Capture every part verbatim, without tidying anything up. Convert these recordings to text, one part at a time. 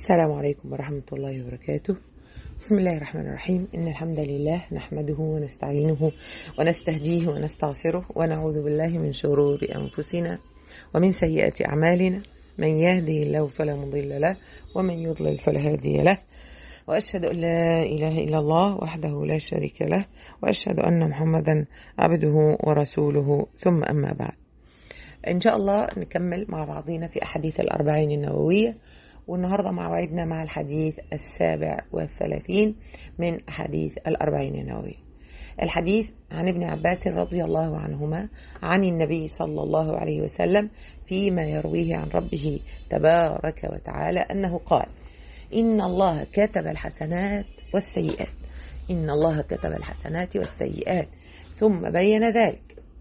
السلام عليكم ورحمة الله وبركاته. بسم الله الرحمن الرحيم. إن الحمد لله نحمده ونستعينه ونستهديه ونستغفره ونعوذ بالله من شرور أنفسنا ومن سيئات أعمالنا. من يهدي الله فلا مضل له ومن يضلل فلا هادي له، وأشهد أن لا إله إلا الله وحده لا شريك له، وأشهد أن محمدا عبده ورسوله، ثم أما بعد. إن شاء الله نكمل مع بعضنا في أحاديث الأربعين النووية، والنهاردة موعدنا مع الحديث السابع والثلاثين من أحاديث الأربعين النووية. الحديث عن ابن عباس رضي الله عنهما عن النبي صلى الله عليه وسلم فيما يرويه عن ربه تبارك وتعالى أنه قال: إن الله كتب الحسنات والسيئات إن الله كتب الحسنات والسيئات ثم بين ذلك،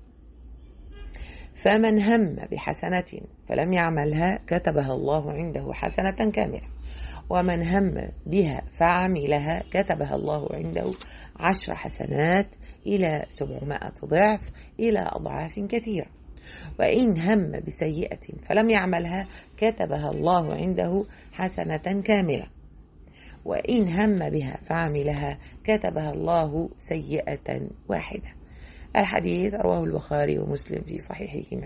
فمن هم بحسنة فلم يعملها كتبها الله عنده حسنة كاملة، ومن هم بها فعملها كتبها الله عنده عشر حسنات إلى سبعمائة ضعف إلى أضعاف كثيرة، وإن هم بسيئة فلم يعملها كتبها الله عنده حسنة كاملة، وإن هم بها فعملها كتبها الله سيئة واحدة. الحديث رواه البخاري ومسلم في صحيحهما.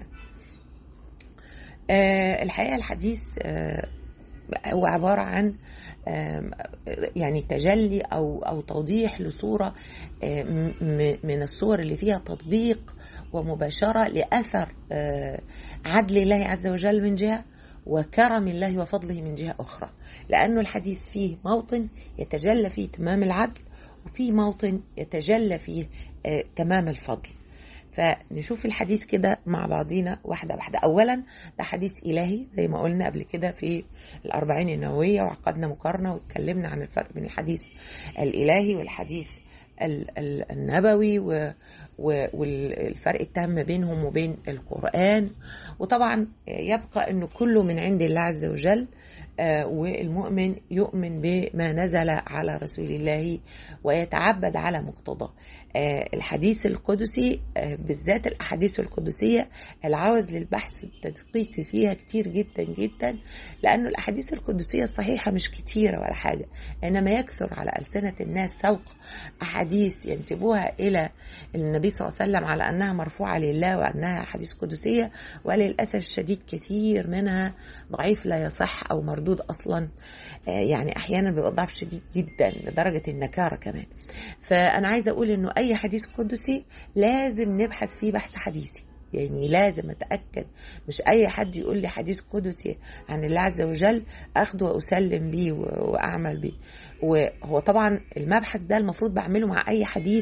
آه الحقيقة الحديث آه هو عبارة عن آه يعني تجلي أو, أو توضيح لصورة آه من الصور اللي فيها تطبيق ومباشرة لأثر آه عدل الله عز وجل من جهة، وكرم الله وفضله من جهة أخرى، لأنه الحديث فيه موطن يتجلى فيه تمام العدل، وفي موطن يتجلى فيه آه تمام الفضل. فنشوف الحديث كده مع بعضينا واحدة واحدة. أولا ده حديث إلهي زي ما قلنا قبل كده في الأربعين النووية، وعقدنا مقارنة واتكلمنا عن الفرق بين الحديث الإلهي والحديث النبوي والفرق التام بينهم وبين القرآن. وطبعا يبقى أنه كله من عند الله عز وجل، والمؤمن يؤمن بما نزل على رسول الله ويتعبد على مقتضاه. الحديث القدسي بالذات الأحاديث القدسية العاوز للبحث التدقيق فيها كتير جدا جدا، لأنه الأحاديث القدسية الصحيحة مش كتيرة ولا حاجة، إنما يكثر على ألسنة الناس سوق أحاديث ينسبوها إلى النبي صلى الله عليه وسلم على أنها مرفوعة لله وأنها أحاديث قدسية، وللأسف الشديد كثير منها ضعيف لا يصح أو مردود أصلا، يعني أحيانا بيبقى ضعف شديد جدا لدرجة النكارة كمان. فأنا عايزة أقول إنه أي حديث قدسي لازم نبحث فيه بحث حديثي، يعني لازم أتأكد مش أي حد يقول لي حديث قدسي عن الله عز وجل أخده وأسلم بيه وأعمل بيه. وهو طبعا المبحث ده المفروض بعمله مع أي حديث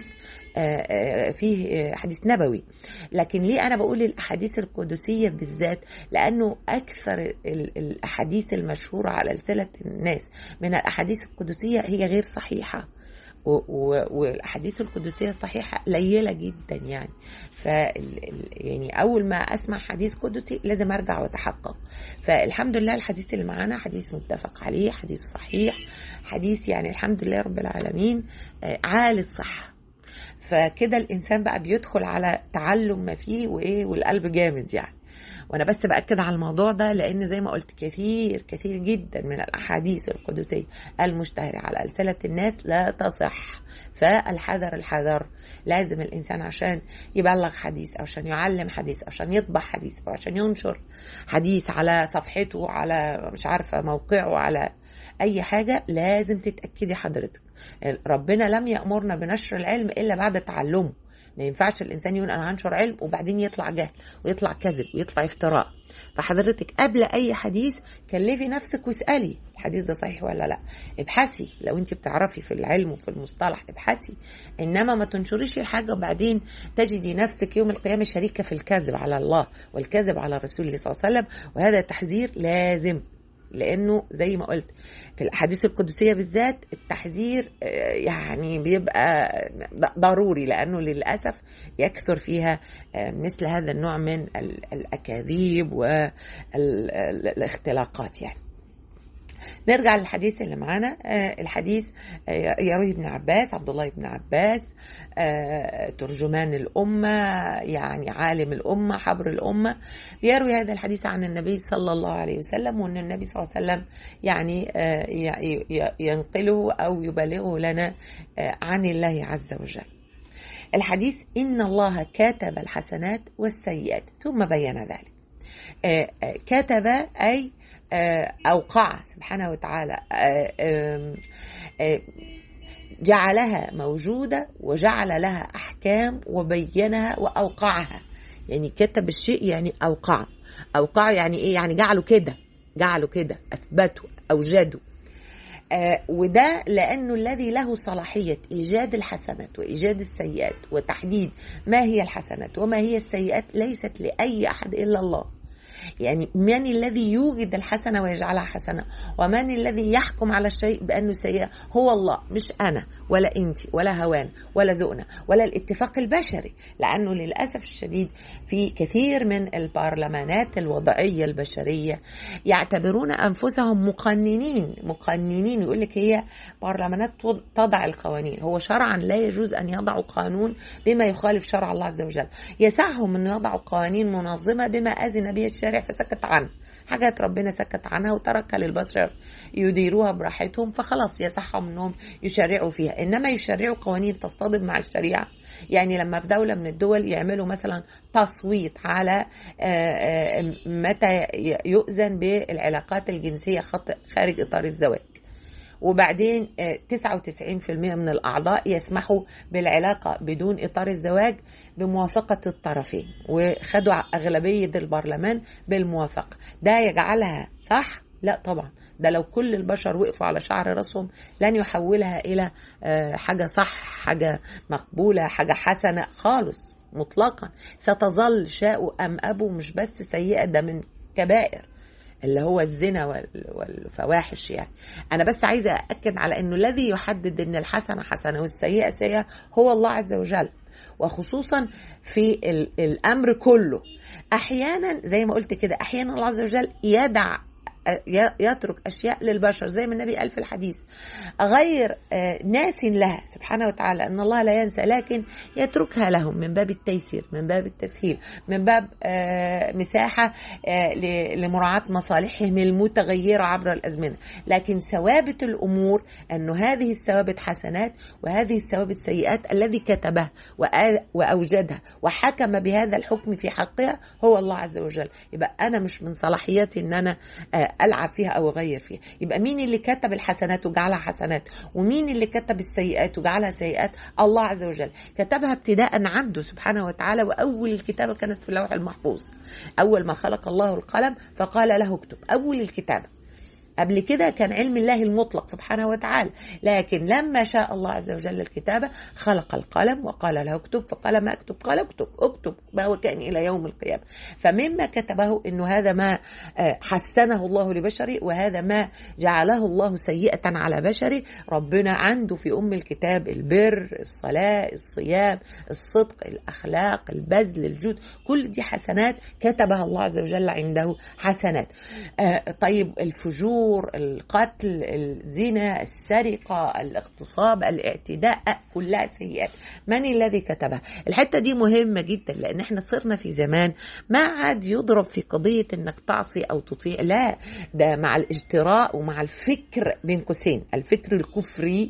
فيه حديث نبوي، لكن ليه أنا بقول الأحاديث القدسية بالذات؟ لأنه أكثر الأحاديث المشهورة على ألسنة الناس من الأحاديث القدسية هي غير صحيحة، والأحاديث القدسية الصحيحة قليلة جدا. يعني ف يعني أول ما أسمع حديث قدسي لازم أرجع وأتحقق. فالحمد لله الحديث اللي معانا حديث متفق عليه، حديث صحيح، حديث يعني الحمد لله رب العالمين عالي الصحة. فكده الإنسان بقى بيدخل على تعلم ما فيه وإيه، والقلب جامد يعني. وانا بس بأكد على الموضوع ده لان زي ما قلت كثير كثير جدا من الاحاديث القدسية المشتهرة على ألسنة الناس لا تصح. فالحذر الحذر، لازم الانسان عشان يبلغ حديث او عشان يعلم حديث او عشان يطبع حديث او عشان ينشر حديث على صفحته، على مش عارفة موقعه، على اي حاجة، لازم تتأكدي حضرتك ربنا لم يأمرنا بنشر العلم الا بعد تعلمه. ما ينفعش الإنسان يقول أنا هنشر علم وبعدين يطلع جهل ويطلع كذب ويطلع افتراء. فحضرتك قبل أي حديث كلفي نفسك واسألي الحديث ده صحيح ولا لا، ابحثي لو انت بتعرفي في العلم وفي المصطلح ابحثي، إنما ما تنشريش الحاجة وبعدين تجدي نفسك يوم القيامة شريكة في الكذب على الله والكذب على رسول الله صلى الله عليه وسلم. وهذا التحذير لازم، لأنه زي ما قلت في الأحاديث القدسية بالذات التحذير يعني بيبقى ضروري، لأنه للأسف يكثر فيها مثل هذا النوع من الأكاذيب والاختلاقات يعني. نرجع للحديث اللي معانا. الحديث يروي ابن عباس، عبد الله بن عباس، ترجمان الأمة، يعني عالم الأمة، حبر الأمة، يروي هذا الحديث عن النبي صلى الله عليه وسلم، وأن النبي صلى الله عليه وسلم يعني ينقله أو يبلغه لنا عن الله عز وجل. الحديث: إن الله كتب الحسنات والسيئات ثم بين ذلك. كتب أي أوقع سبحانه وتعالى، جعلها موجودة وجعل لها أحكام وبينها وأوقعها. يعني كتب الشيء يعني أوقعه. أوقعه يعني إيه؟ يعني جعله كده، جعله كده، أثبته، أوجده. آه وده لأنه الذي له صلاحية إيجاد الحسنات وإيجاد السيئات وتحديد ما هي الحسنات وما هي السيئات ليست لأي أحد إلا الله. يعني من الذي يوجد الحسنة ويجعلها حسنة، ومن الذي يحكم على الشيء بأنه سيئة؟ هو الله، مش أنا ولا أنت ولا هوان ولا ذوقنا ولا الاتفاق البشري. لأنه للأسف الشديد في كثير من البرلمانات الوضعية البشرية يعتبرون أنفسهم مقننين مقننين يقول لك هي برلمانات تضع القوانين. هو شرعا لا يجوز أن يضعوا قانون بما يخالف شرع الله عز وجل. يسعهم أن يضعوا قوانين منظمة بما أذن به الشارع فسكت عنه، حاجات ربنا سكت عنها وتركها للبشر يديروها براحتهم، فخلاص يسعهم انهم يشرعوا فيها. انما يشرعوا قوانين تصطدم مع الشريعة. يعني لما في دولة من الدول يعملوا مثلا تصويت على متى يؤذن بالعلاقات الجنسية خارج إطار الزواج، وبعدين تسعة وتسعين بالمئة من الأعضاء يسمحوا بالعلاقة بدون إطار الزواج بموافقة الطرفين، وخدوا أغلبية البرلمان بالموافقة. ده يجعلها صح؟ لا طبعا. ده لو كل البشر وقفوا على شعر رأسهم لن يحولها إلى حاجة صح، حاجة مقبولة، حاجة حسنة خالص مطلقا. ستظل شاء أم أبوا مش بس سيئة، ده من كبائر اللي هو الزنا والفواحش. يعني أنا بس عايزة أأكد على أنه الذي يحدد أن الحسنة حسنة والسيئة سيئة هو الله عز وجل، وخصوصا في الأمر كله. أحيانا زي ما قلت كده، أحيانا الله عز وجل يدع يترك أشياء للبشر زي ما النبي قال في الحديث غير ناس لها سبحانه وتعالى، أن الله لا ينسى، لكن يتركها لهم من باب التيسير، من باب التسهيل، من باب مساحة لمراعاة مصالحهم المتغيرة عبر الأزمنة. لكن ثوابت الأمور أن هذه الثوابت حسنات وهذه الثوابت سيئات. الذي كتبها وأوجدها وحكم بهذا الحكم في حقها هو الله عز وجل. يبقى أنا مش من صلاحياتي أن أنا ألعب فيها أو أغير فيها. يبقى مين اللي كتب الحسنات وجعلها حسنات، ومين اللي كتب السيئات وجعلها سيئات؟ الله عز وجل. كتبها ابتداء عنده سبحانه وتعالى، وأول الكتابة كانت في اللوح المحفوظ. أول ما خلق الله القلم فقال له اكتب، أول الكتابة. قبل كده كان علم الله المطلق سبحانه وتعالى، لكن لما شاء الله عز وجل الكتابة خلق القلم وقال له اكتب، فقال ما اكتب؟ قال اكتب اكتب ما هو كان إلى يوم القيامة. فمما كتبه إنه هذا ما حسنه الله لبشره، وهذا ما جعله الله سيئة على بشره. ربنا عنده في أم الكتاب البر، الصلاة، الصيام، الصدق، الأخلاق، البذل، الجود، كل دي حسنات كتبها الله عز وجل عنده حسنات. طيب الفجور، القتل، الزنا، السرقة، الاغتصاب، الاعتداء، كلها سيئات. من الذي كتبها؟ الحتة دي مهمة جدا، لأن احنا صرنا في زمان ما عاد يضرب في قضية انك تعصي او تطيع، لا، ده مع الاجتراء ومع الفكر بين قوسين، الفكر الكفري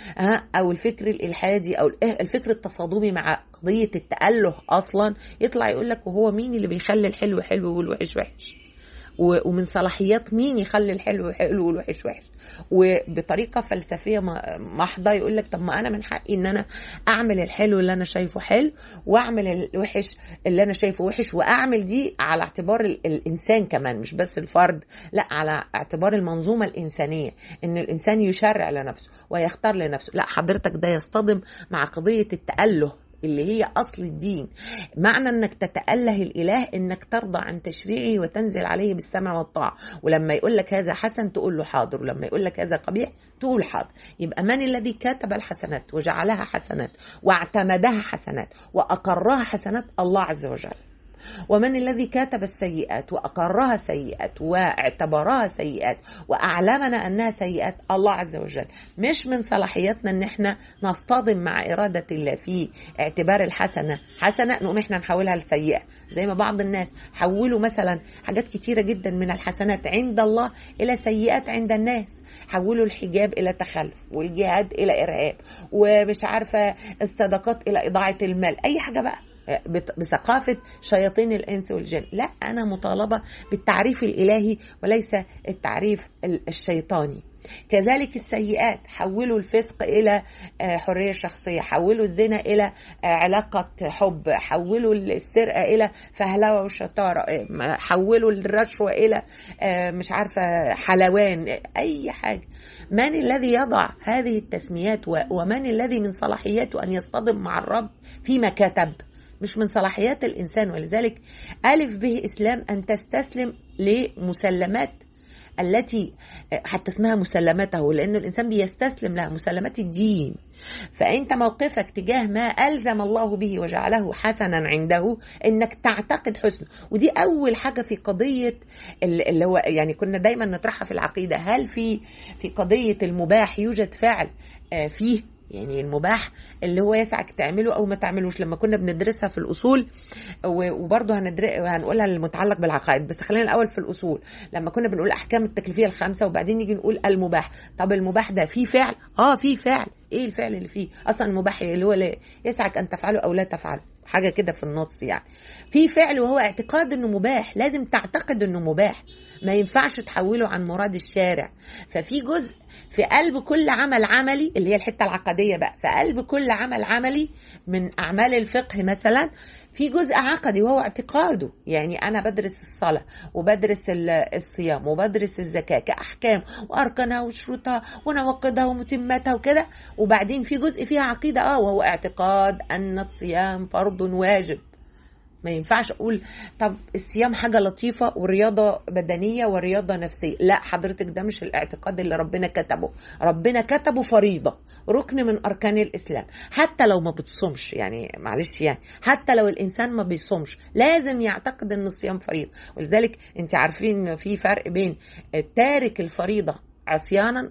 او الفكر الالحادي او الفكر التصادمي مع قضية التأله اصلا، يطلع يقول لك وهو مين اللي بيخلي الحلو حلو والوحش وحش، ومن صلاحيات مين يخلي الحلو حلو والوحش وحش. وبطريقة فلسفية محضة يقول لك طب ما أنا من حقي إن أنا أعمل الحلو اللي أنا شايفه حلو، وأعمل الوحش اللي أنا شايفه وحش، وأعمل دي على اعتبار الإنسان كمان، مش بس الفرد، لا، على اعتبار المنظومة الإنسانية، إن الإنسان يشرع لنفسه ويختار لنفسه. لا حضرتك، ده يصطدم مع قضية التأله اللي هي أصل الدين. معنى أنك تتأله الإله أنك ترضى عن تشريعه وتنزل عليه بالسمع والطاعة، ولما يقول لك هذا حسن تقول له حاضر، ولما يقول لك هذا قبيح تقول حاضر. يبقى من الذي كتب الحسنات وجعلها حسنات واعتمدها حسنات وأقرها حسنات؟ الله عز وجل. ومن الذي كاتب السيئات وأقرها سيئات واعتبرها سيئات وأعلمنا أنها سيئات؟ الله عز وجل. مش من صلاحياتنا أن احنا نصطدم مع إرادة الله في اعتبار الحسنة حسنة نقوم احنا نحولها لسيئة، زي ما بعض الناس حولوا مثلا حاجات كتيرة جدا من الحسنات عند الله إلى سيئات عند الناس. حولوا الحجاب إلى تخلف، والجهاد إلى إرهاب، ومش عارفة الصدقات إلى إضاعة المال، أي حاجة بقى بثقافة شياطين الإنس والجن. لا، أنا مطالبة بالتعريف الإلهي وليس التعريف الشيطاني. كذلك السيئات، حولوا الفسق إلى حرية شخصية، حولوا الزنا إلى علاقة حب، حولوا السرقة إلى فهلوة وشطارة، حولوا الرشوة إلى مش عارفة حلوان، أي حاجة. من الذي يضع هذه التسميات ومن الذي من صلاحياته أن يصطدم مع الرب فيما كتب؟ مش من صلاحيات الإنسان. ولذلك ألف به إسلام أن تستسلم لمسلمات التي حتى اسمها مسلماته، لأنه الإنسان بيستسلم لها، مسلمات الدين. فأنت موقفك تجاه ما ألزم الله به وجعله حسنا عنده إنك تعتقد حسن. ودي أول حاجة في قضية اللي هو يعني كنا دايما نطرحها في العقيدة، هل في في قضية المباح يوجد فعل فيه؟ يعني المباح اللي هو يسعك تعمله أو ما تعملوش، لما كنا بندرسها في الأصول، وبرضه هنقولها المتعلق بالعقائد، بس خلينا الأول في الأصول. لما كنا بنقول أحكام التكليفية الخمسة وبعدين نيجي نقول المباح، طب المباح ده فيه فعل؟ آه فيه فعل. إيه الفعل اللي فيه؟ أصلا المباح اللي هو اللي يسعك أن تفعله أو لا تفعله، حاجة كده في النص يعني. في فعل وهو اعتقاد أنه مباح، لازم تعتقد أنه مباح، ما ينفعش تحوله عن مراد الشارع. ففي جزء في قلب كل عمل عملي، اللي هي الحتة العقدية بقى، في قلب كل عمل عملي من أعمال الفقه مثلا، في جزء عقدي وهو اعتقاده. يعني أنا بدرس الصلاة وبدرس الصيام وبدرس الزكاة كأحكام وأركانها وشروطها ونواقضها ومتماتها وكده، وبعدين في جزء فيها عقيدة اه وهو اعتقاد أن الصيام فرض واجب. ما ينفعش أقول طب الصيام حاجة لطيفة ورياضة بدنية ورياضة نفسية. لا حضرتك، ده مش الاعتقاد اللي ربنا كتبه. ربنا كتبه فريضة، ركن من أركان الإسلام. حتى لو ما بتصومش، يعني معلش، يعني حتى لو الإنسان ما بيصومش لازم يعتقد أن الصيام فريضة. ولذلك انت عارفين في فرق بين تارك الفريضة عصيانا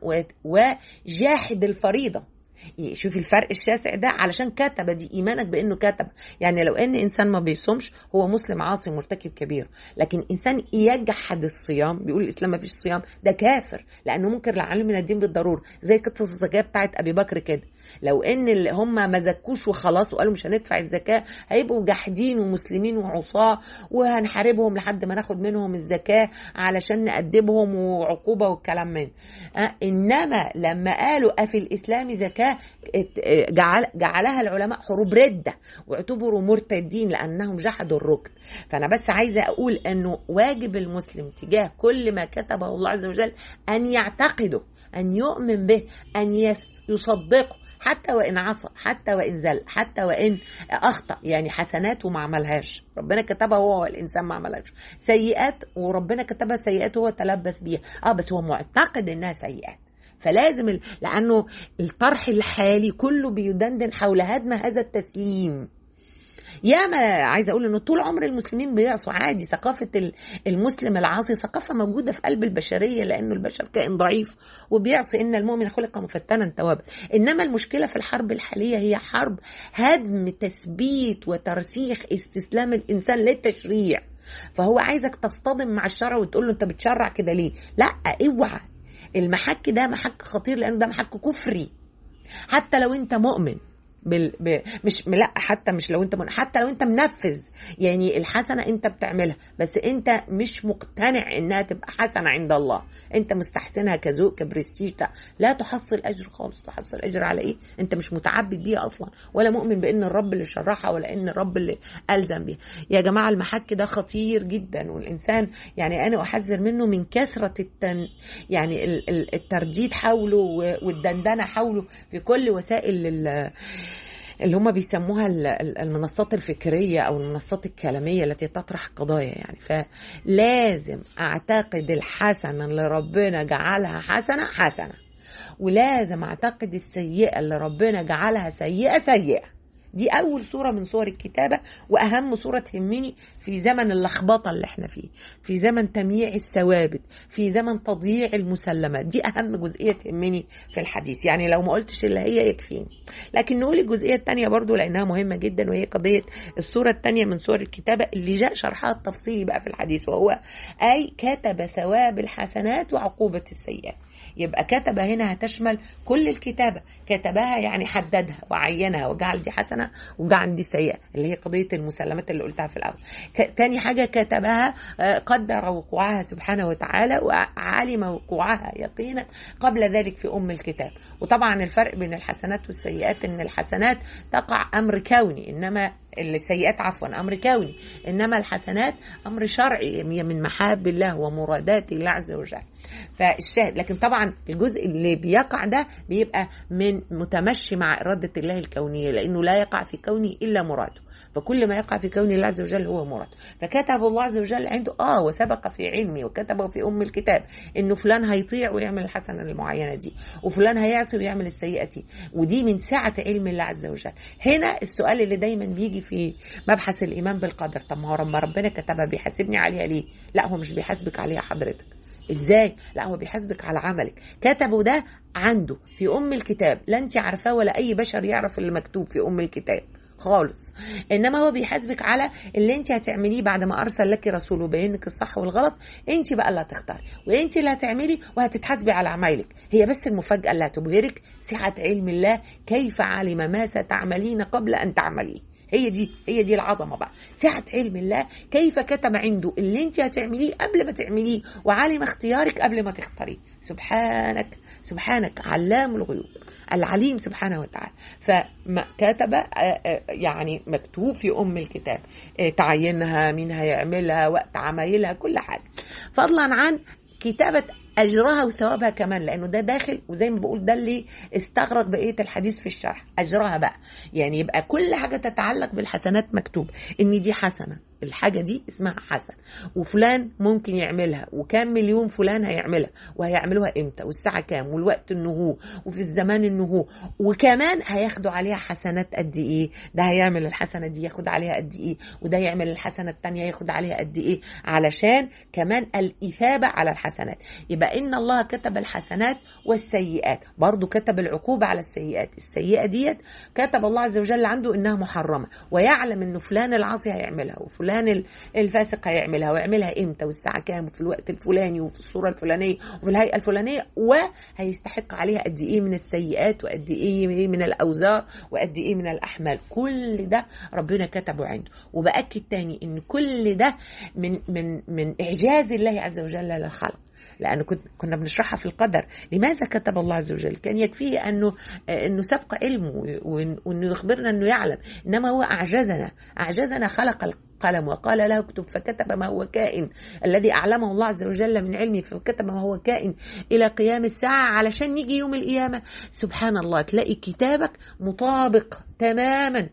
وجاحد الفريضة. شوف الفرق الشاسع ده، علشان كتب دي إيمانك بأنه كتب. يعني لو أن إنسان ما بيصومش هو مسلم عاصي مرتكب كبير، لكن إنسان يجحد الصيام بيقول الإسلام ما فيش صيام، ده كافر، لأنه منكر لعلم من الدين بالضرورة. زي قصة الزكاة بتاعت أبي بكر كده، لو أن اللي هم ما زكوش وخلاص وقالوا مش هندفع الزكاة هيبقوا جاحدين ومسلمين وعصاة، وهنحاربهم لحد ما ناخد منهم الزكاة علشان نأدبهم وعقوبة والكلام من أه. إنما لما قالوا أفي الإسلام زكاة جعل جعلها العلماء حروب ردة واعتبروا مرتدين لأنهم جحدوا الركن. فأنا بس عايزة أقول أنه واجب المسلم تجاه كل ما كتبه الله عز وجل أن يعتقده، أن يؤمن به، أن يصدقه، حتى وإن عصى، حتى وإن زل، حتى وإن أخطأ. يعني حسنات وما عملهاش، ربنا كتبها هو والإنسان ما عملهاش. سيئات وربنا كتبها سيئات هو تلبس بيها، آه بس هو معتقد إنها سيئات. فلازم ال... لأنه الطرح الحالي كله بيدندن حول هدم هذا التسليم. يا ما عايزه اقول انه طول عمر المسلمين بيعصوا عادي. ثقافه المسلم العاصي ثقافه موجوده في قلب البشريه، لانه البشر كائن ضعيف وبيعصي. ان المؤمن خلق مفتنا توابا. انما المشكله في الحرب الحاليه هي حرب هدم تثبيت وترسيخ استسلام الانسان للتشريع. فهو عايزك تصطدم مع الشرع وتقول له انت بتشرع كده ليه؟ لا اوعى، المحك ده محك خطير، لانه ده محك كفري. حتى لو انت مؤمن بال... ب... مش لا حتى مش لو انت من... حتى لو انت منفذ، يعني الحسنه انت بتعملها بس انت مش مقتنع انها تبقى حسنه عند الله، انت مستحسنها كذوق كبرستيج، لا تحصل اجر خالص. تحصل اجر على ايه؟ انت مش متعبد بيها اصلا، ولا مؤمن بان الرب اللي شرحها ولا ان الرب اللي الزم بيها. يا جماعه المحك ده خطير جدا، والانسان يعني انا احذر منه من كثره التن... يعني الترديد حوله والدندنه حوله في كل وسائل ال... اللي هم بيسموها المنصات الفكرية أو المنصات الكلامية التي تطرح قضايا. يعني فلازم أعتقد الحسنة اللي ربنا جعلها حسنة حسنة، ولازم أعتقد السيئة اللي ربنا جعلها سيئة سيئة. دي أول صورة من صور الكتابة، وأهم صورة تهمني في زمن اللخبطة اللي احنا فيه، في زمن تمييع الثوابت، في زمن تضييع المسلمات. دي أهم جزئية تهمني في الحديث، يعني لو ما قلتش اللي هي يكفيني. لكن نقول الجزئية الثانية برضو لأنها مهمة جدا، وهي قضية الصورة الثانية من صور الكتابة اللي جاء شرحها التفصيلي بقى في الحديث، وهو أي كتب ثواب الحسنات وعقوبة السيئات. يبقى كتب هنا هتشمل كل الكتابة، كتبها يعني حددها وعينها وجعل دي حسنة وجعل دي سيئة، اللي هي قضية المسلمات اللي قلتها في الأول. تاني حاجة كتبها قدر وقوعها سبحانه وتعالى وعلم وقوعها يقينا قبل ذلك في أم الكتاب. وطبعا الفرق بين الحسنات والسيئات ان الحسنات تقع أمر كوني، إنما السيئات عفوا أمر كوني، إنما الحسنات أمر شرعي من محاب الله ومرادات الله عز وجل. فالشاهد، لكن طبعا الجزء اللي بيقع ده بيبقى من متمشي مع إرادة الله الكونية، لأنه لا يقع في كوني إلا مراده، فكل ما يقع في كون الله عز وجل هو مراد. فكتب الله عز وجل عنده اه وسبق في علمي وكتبه في أم الكتاب إنه فلان هيطيع ويعمل الحسنة المعينة دي، وفلان هيعصي ويعمل السيئة دي، ودي من سعة علم الله عز وجل. هنا السؤال اللي دايما بيجي في مبحث الإيمان بالقدر، طب ما هو ربنا كتبها بيحاسبني عليها ليه؟ لا، هو مش بيحاسبك عليها حضرتك. ازاي؟ لا، هو بيحاسبك على عملك. كتبه ده عنده في أم الكتاب، لا انت عارفاه ولا أي بشر يعرف اللي مكتوب في أم الكتاب خالص، انما هو بيحاسبك على اللي انت هتعمليه بعد ما ارسل لك رسول وبين لك الصح والغلط. انت بقى اللي هتختاري وانت اللي هتعملي وهتتحاسبي على اعمالك. هي بس المفاجاه اللي هتبهرك سعه علم الله، كيف علم ما ستعملين قبل ان تعمليه. هي دي هي دي العظمه بقى، سعه علم الله، كيف كتب عنده اللي انت هتعمليه قبل ما تعمليه، وعلم اختيارك قبل ما تختاريه. سبحانك سبحانك علام الغيوب العليم سبحانه وتعالى. فكتب يعني مكتوب في أم الكتاب تعينها، مين هيعملها، وقت عمايلها، كل حاجة، فضلا عن كتابة أجرها وثوابها كمان، لأنه ده داخل. وزي ما بقول ده اللي استغرق بقية الحديث في الشرح، أجرها بقى، يعني يبقى كل حاجة تتعلق بالحسنات مكتوب إن دي حسنة، الحاجة دي اسمها حسن، وفلان ممكن يعملها، وكام مليون فلان هيعملها، وهيعملوها امتى، والساعة كام، والوقت النهو، وفي الزمان النهو، وكمان هياخدوا عليها حسنات قد ايه. ده هيعمل الحسنة دي ياخد عليها قد ايه، وده يعمل الحسنة التانية ياخد عليها قد ايه، علشان كمان الإثابة على الحسنات. يبقى إن الله كتب الحسنات والسيئات، برضو كتب العقوبة على السيئات. السيئة ديت كتب الله عز وجل عنده إنها محرمة، ويعلم إنه فلان العاصي هيعملها، وفلان الفاسق هيعملها، ويعملها امتى، والساعة كام، وفي الوقت الفلاني، وفي الصورة الفلانية، وفي الهيئة الفلانية، وهيستحق عليها قد ايه من السيئات، وقد ايه من الأوزار، وقد ايه من الأحمال. كل ده ربنا كتبه عنده. وبأكد تاني إن كل ده من من من إعجاز الله عز وجل للخلق، لأنه كنا بنشرحها في القدر. لماذا كتب الله عز وجل؟ كان يكفيه أنه أنه سبق علمه وأنه يخبرنا أنه يعلم، إنما هو أعجزنا أعجزنا خلق القلم وقال له اكتب فكتب ما هو كائن، الذي أعلمه الله عز وجل من علمه فكتب ما هو كائن إلى قيام الساعة، علشان يجي يوم القيامة سبحان الله تلاقي كتابك مطابق تماما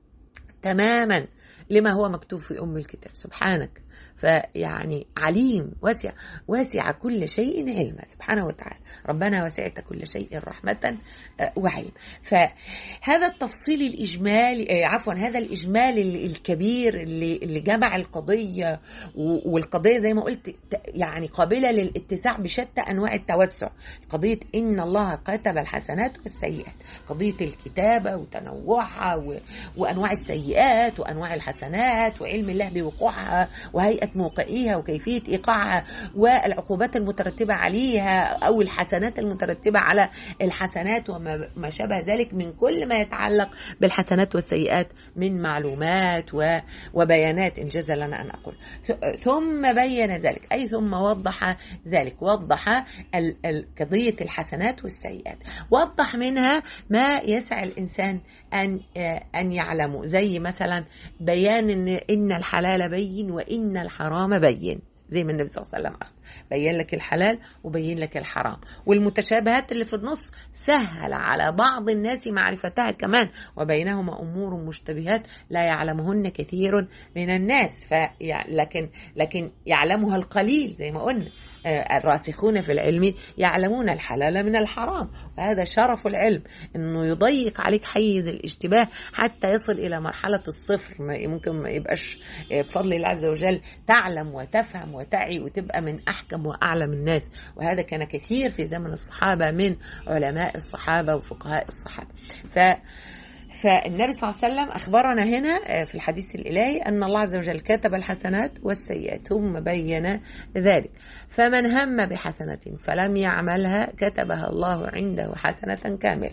تماما لما هو مكتوب في أم الكتاب. سبحانك، فيعني عليم، واسع واسع كل شيء علما سبحانه وتعالى. ربنا وسعت كل شيء رحمة وعلم. فهذا التفصيل الإجمالي، عفوا هذا الإجمال الكبير اللي اللي جمع القضية، والقضية زي ما قلت يعني قابلة للاتساع بشتى أنواع التوسع. قضية إن الله كتب الحسنات والسيئات، قضية الكتابة وتنوعها وأنواع السيئات وأنواع الحسنات، وعلم الله بوقوعها وهيئة موقعيها وكيفية إيقاعها، والعقوبات المترتبة عليها أو الحسنات المترتبة على الحسنات وما شابه ذلك من كل ما يتعلق بالحسنات والسيئات من معلومات وبيانات، إن جاز لنا أن أقول. ثم بين ذلك، أي ثم وضح ذلك، وضح قضية الحسنات والسيئات، وضح منها ما يسعى الإنسان أن أن يعلمه، زي مثلا بيان إن إن الحلال بين وإن الحرام بين، زي ما النبي صلى الله عليه وسلم أخذ بين لك الحلال وبين لك الحرام، والمتشابهات اللي في النص سهل على بعض الناس معرفتها كمان، وبينهما أمور مشتبهات لا يعلمهن كثير من الناس، ف لكن لكن يعلمها القليل زي ما قلنا. الراسخون في العلم يعلمون الحلال من الحرام، وهذا شرف العلم انه يضيق عليك حيز الاشتباه حتى يصل الى مرحلة الصفر. ممكن ما يبقاش بفضل الله عز وجل تعلم وتفهم وتعي وتبقى من احكم واعلم الناس، وهذا كان كثير في زمن الصحابة من علماء الصحابة وفقهاء الصحابة. ف فالنبي صلى الله عليه وسلم أخبرنا هنا في الحديث الإلهي أن الله عز وجل كتب الحسنات والسيئات ثم بين ذلك. فمن هم بحسنة فلم يعملها كتبها الله عنده حسنة كاملة.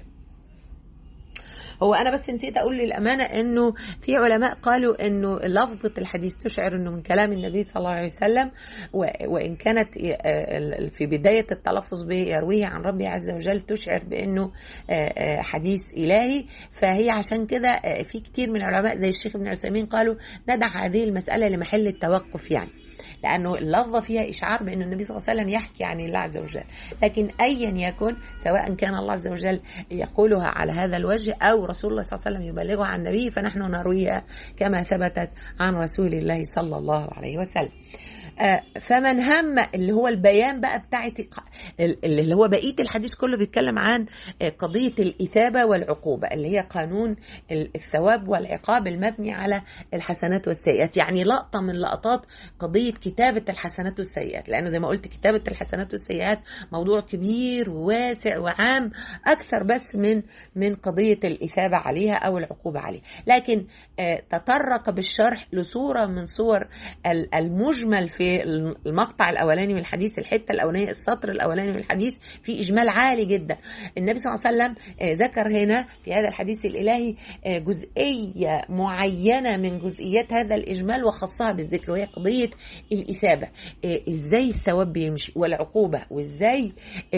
هو أنا بس نسيت أقول للأمانة أنه في علماء قالوا أنه لفظة الحديث تشعر أنه من كلام النبي صلى الله عليه وسلم، وإن كانت في بداية التلفظ به يرويه عن ربي عز وجل تشعر بأنه حديث إلهي. فهي عشان كده في كتير من العلماء زي الشيخ ابن عثيمين قالوا ندع هذه المسألة لمحل التوقف، يعني لأنه اللفظة فيها إشعار بأن النبي صلى الله عليه وسلم يحكي عن الله عز وجل، لكن أيا يكن سواء كان الله عز وجل يقولها على هذا الوجه أو رسول الله صلى الله عليه وسلم يبلغها عن النبي فنحن نرويها كما ثبتت عن رسول الله صلى الله عليه وسلم. فمن هم اللي هو البيان بقى بتاعت اللي هو بقية الحديث كله بيتكلم عن قضية الإثابة والعقوبة اللي هي قانون الثواب والعقاب المبني على الحسنات والسيئات، يعني لقطة من لقطات قضية كتابة الحسنات والسيئات، لأنه زي ما قلت كتابة الحسنات والسيئات موضوع كبير وواسع وعام أكثر بس من من قضية الإثابة عليها أو العقوبة عليها، لكن تطرق بالشرح لصورة من صور المجمل في المقطع الأولاني من الحديث، الحتة الأولانية السطر الأولاني من الحديث في إجمال عالي جدا. النبي صلى الله عليه وسلم ذكر هنا في هذا الحديث الإلهي جزئية معينة من جزئيات هذا الإجمال وخصها بالذكر، وهي قضية الإثابة، إزاي الثواب بيمشي والعقوبة، وإزاي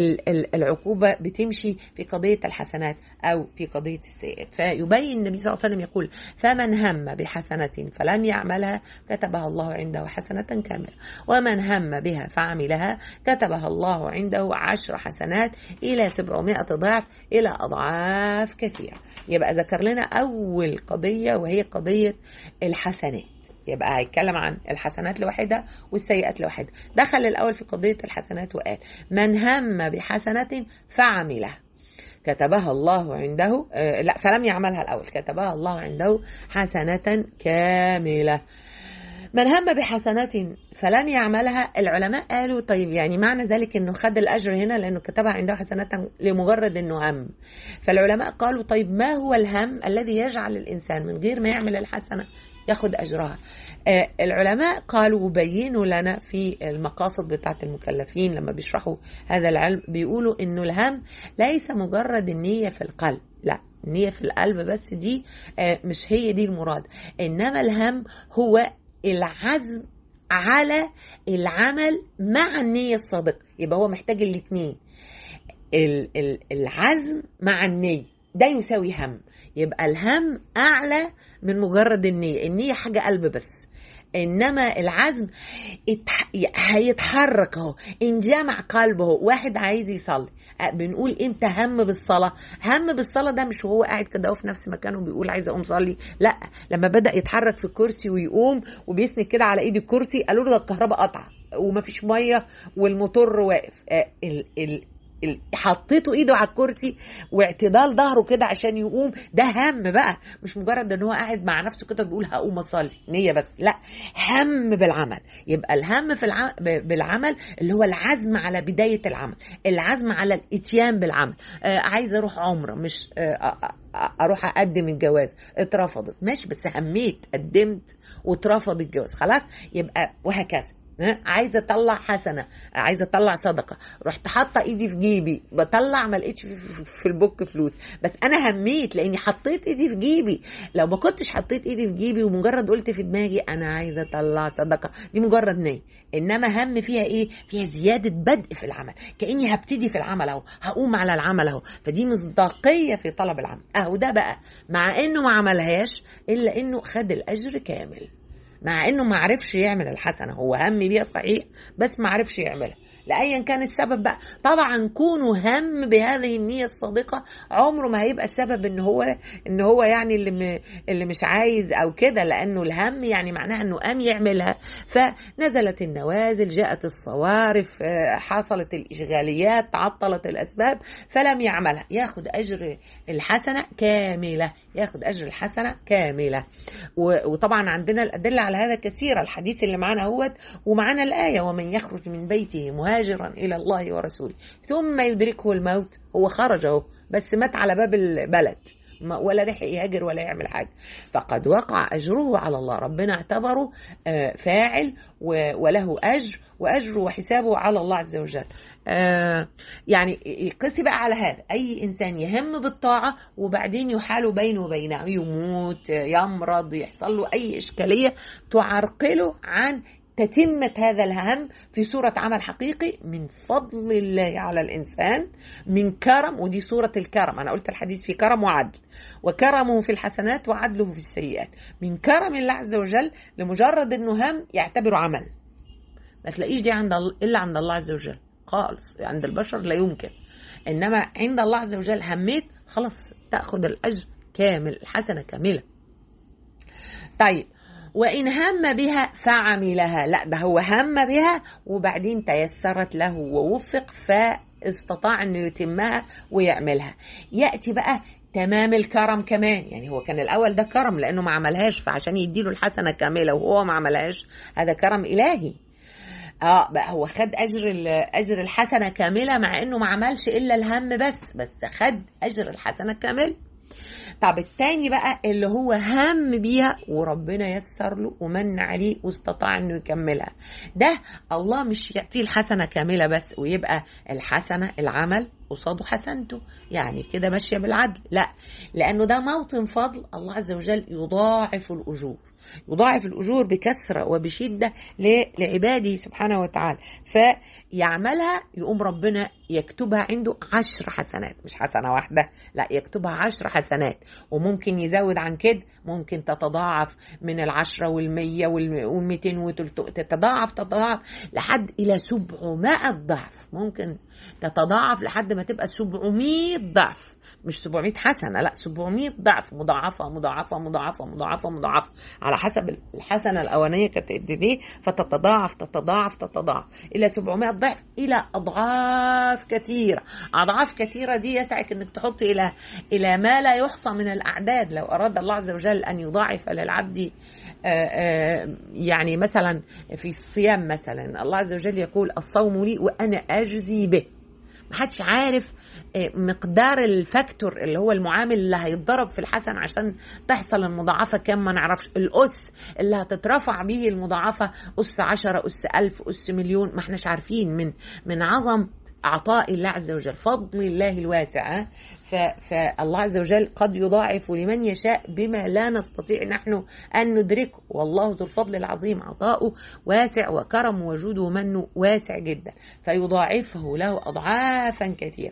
العقوبة بتمشي في قضية الحسنات أو في قضية السيئات. فيبين النبي صلى الله عليه وسلم يقول فمن هم بحسنة فلم يعملها كتبها الله عنده حسنة كاملة، ومن هم بها فعملها كتبها الله عنده عشر حسنات إلى سبعمائة ضعف إلى أضعاف كثيرة. يبقى ذكر لنا أول قضية وهي قضية الحسنات، يبقى هيتكلم عن الحسنات لوحدها والسيئات لوحدها. دخل الأول في قضية الحسنات وقال من هم بحسنة فعملها كتبها الله عنده آه لا فلم يعملها الأول كتبها الله عنده حسنة كاملة. من هم بحسنات فلم يعملها، العلماء قالوا طيب يعني معنى ذلك انه خد الاجر هنا لانه كتبها عنده حسنات لمجرد انه هم. فالعلماء قالوا طيب ما هو الهم الذي يجعل الانسان من غير ما يعمل الحسنة ياخد اجرها؟ آه العلماء قالوا وبينوا لنا في المقاصد بتاعه المكلفين لما بيشرحوا هذا العلم بيقولوا انه الهم ليس مجرد النية في القلب، لا النية في القلب بس دي آه مش هي دي المراد، انما الهم هو العزم على العمل مع النية الصادقة. يبقى هو محتاج الاثنين، العزم مع النية، ده يساوي هم. يبقى الهم أعلى من مجرد النية، النية حاجة قلب بس، إنما العزم هيتحرك اهو، انجمع قلبه. واحد عايز يصلي بنقول امتى هم بالصلاة؟ هم بالصلاة ده مش وهو قاعد كده في نفس مكانه بيقول عايز اقوم صلي، لا لما بدأ يتحرك في الكرسي ويقوم وبيسند كده على ايد الكرسي قالوا له ده الكهرباء قطع ومفيش مية والموتور واقف، ال ال حطيته ايده على الكرسي واعتدال ظهره كده عشان يقوم، ده هم بقى، مش مجرد ان هو قاعد مع نفسه كده بيقول هقوم اصلي نية بس، لا هم بالعمل. يبقى الهم في العمل بالعمل اللي هو العزم على بداية العمل، العزم على الاتيان بالعمل. آه عايز اروح عمره مش آه اروح اقدم الجواز اترفضت، ماشي بس هميت قدمت واترفض الجواز خلاص، يبقى وهكذا. عايزه اطلع حسنه، عايزه اطلع صدقه، رحت حاطه ايدي في جيبي بطلع ما لقيتش في البوك فلوس، بس انا هميت لاني حطيت ايدي في جيبي. لو ما كنتش حطيت ايدي في جيبي ومجرد قلت في دماغي انا عايزه اطلع صدقه، دي مجرد نيه، انما هم فيها ايه؟ فيها زياده بدء في العمل، كاني هبتدي في العمل اهو، هقوم على العمل اهو، فدي مصداقيه في طلب العمل اهو. ده بقى مع انه ما عملهاش الا انه خد الاجر كامل، مع انه ما عرفش يعمل الحسنه، هو هم بيها صحيح بس ما عرفش يعملها، لأيا كان السبب بقى. طبعا كونه هم بهذه النية الصادقة عمره ما هيبقى السبب ان هو ان هو يعني اللي م... اللي مش عايز او كده، لانه الهم يعني معناها انه قام يعملها، فنزلت النوازل، جاءت الصوارف، حصلت الاشغاليات، تعطلت الاسباب، فلم يعملها، ياخد اجر الحسنة كاملة، ياخد اجر الحسنة كاملة. وطبعا عندنا الادلة على هذا كثيرة، الحديث اللي معنا هو ومعنا الآية: ومن يخرج من بيته مهاجرا إلى الله ورسوله ثم يدركه الموت، هو خرج اهو بس مات على باب البلد، ولا لحق يهاجر ولا يعمل حاجة، فقد وقع أجره على الله، ربنا اعتبره فاعل وله أجر، وأجره وحسابه على الله عز وجل. يعني قسي بقى على هذا، أي إنسان يهم بالطاعة وبعدين يحال بينه وبينه، يموت، يمرض، يحصل له أي إشكالية تعرقله عن تتمة هذا الهم في صورة عمل حقيقي من فضل الله على الإنسان، من كرم، ودي صورة الكرم، أنا قلت الحديث في كرم وعدل، وكرمه في الحسنات وعدله في السيئات، من كرم الله عز وجل لمجرد أنه هم يعتبره عمل، ما تلاقيش دي عند إلا عند الله عز وجل خالص، عند البشر لا يمكن، إنما عند الله عز وجل هميت خلاص تأخذ الأجر كامل، الحسنة كاملة. طيب، وإن هم بها فعملها، لا ده هو هم بها وبعدين تيسرت له ووفق فاستطاع أنه يتمها ويعملها، يأتي بقى تمام الكرم كمان، يعني هو كان الأول ده كرم لأنه ما عملهاش، فعشان يديله الحسنة كاملة وهو ما عملهاش هذا كرم إلهي. اه بقى هو خد اجر اجر الحسنه كامله مع انه ما عملش الا الهم بس بس خد اجر الحسنه كامله. طب التاني بقى اللي هو هم بيها وربنا يسر له ومن عليه واستطاع انه يكملها، ده الله مش يعطيه الحسنه كامله بس ويبقى الحسنه العمل قصاده حسنته، يعني كده ماشيه بالعدل، لا، لانه ده موطن فضل الله عز وجل يضاعف الاجور، يضاعف الأجور بكثرة وبشدة لعباده سبحانه وتعالى، فيعملها يقوم ربنا يكتبها عنده عشر حسنات، مش حسنة واحدة، لا يكتبها عشر حسنات، وممكن يزود عن كده، ممكن تتضاعف من العشرة والمية والمئتين وتلتو، تتضاعف تتضاعف لحد إلى سبعمائة ضعف، ممكن تتضاعف لحد ما تبقى سبعمائة ضعف، مش سبعمائة حسنة، لا سبعمائة ضعف، مضاعفة مضاعفة مضاعفة مضاعفة مضاعفة على حسب الحسنة الأولانية كانت قد ايه، فتتضاعف تتضاعف تتضاعف إلى سبعمائة ضعف، إلى أضعاف كثيرة. أضعاف كثيرة دي يسعك أنك تحط إلى إلى ما لا يحصى من الأعداد، لو أراد الله عز وجل أن يضاعف للعبد يعني مثلا في الصيام مثلا، الله عز وجل يقول: الصوم لي وأنا أجزي به، محدش عارف مقدار الفاكتور اللي هو المعامل اللي هيتضرب في الحسن عشان تحصل المضاعفة كم، ما نعرفش الأس اللي هتترفع به المضاعفة، أس عشرة، أس ألف، أس مليون، ما احناش عارفين من من عظم عطاء الله عز وجل، فضل الله الواسع. فالله عز وجل قد يضاعف لمن يشاء بما لا نستطيع نحن أن ندركه، والله ذو الفضل العظيم، عطاؤه واسع وكرم وجوده ومنه واسع جدا، فيضاعفه له أضعافا كثيرة.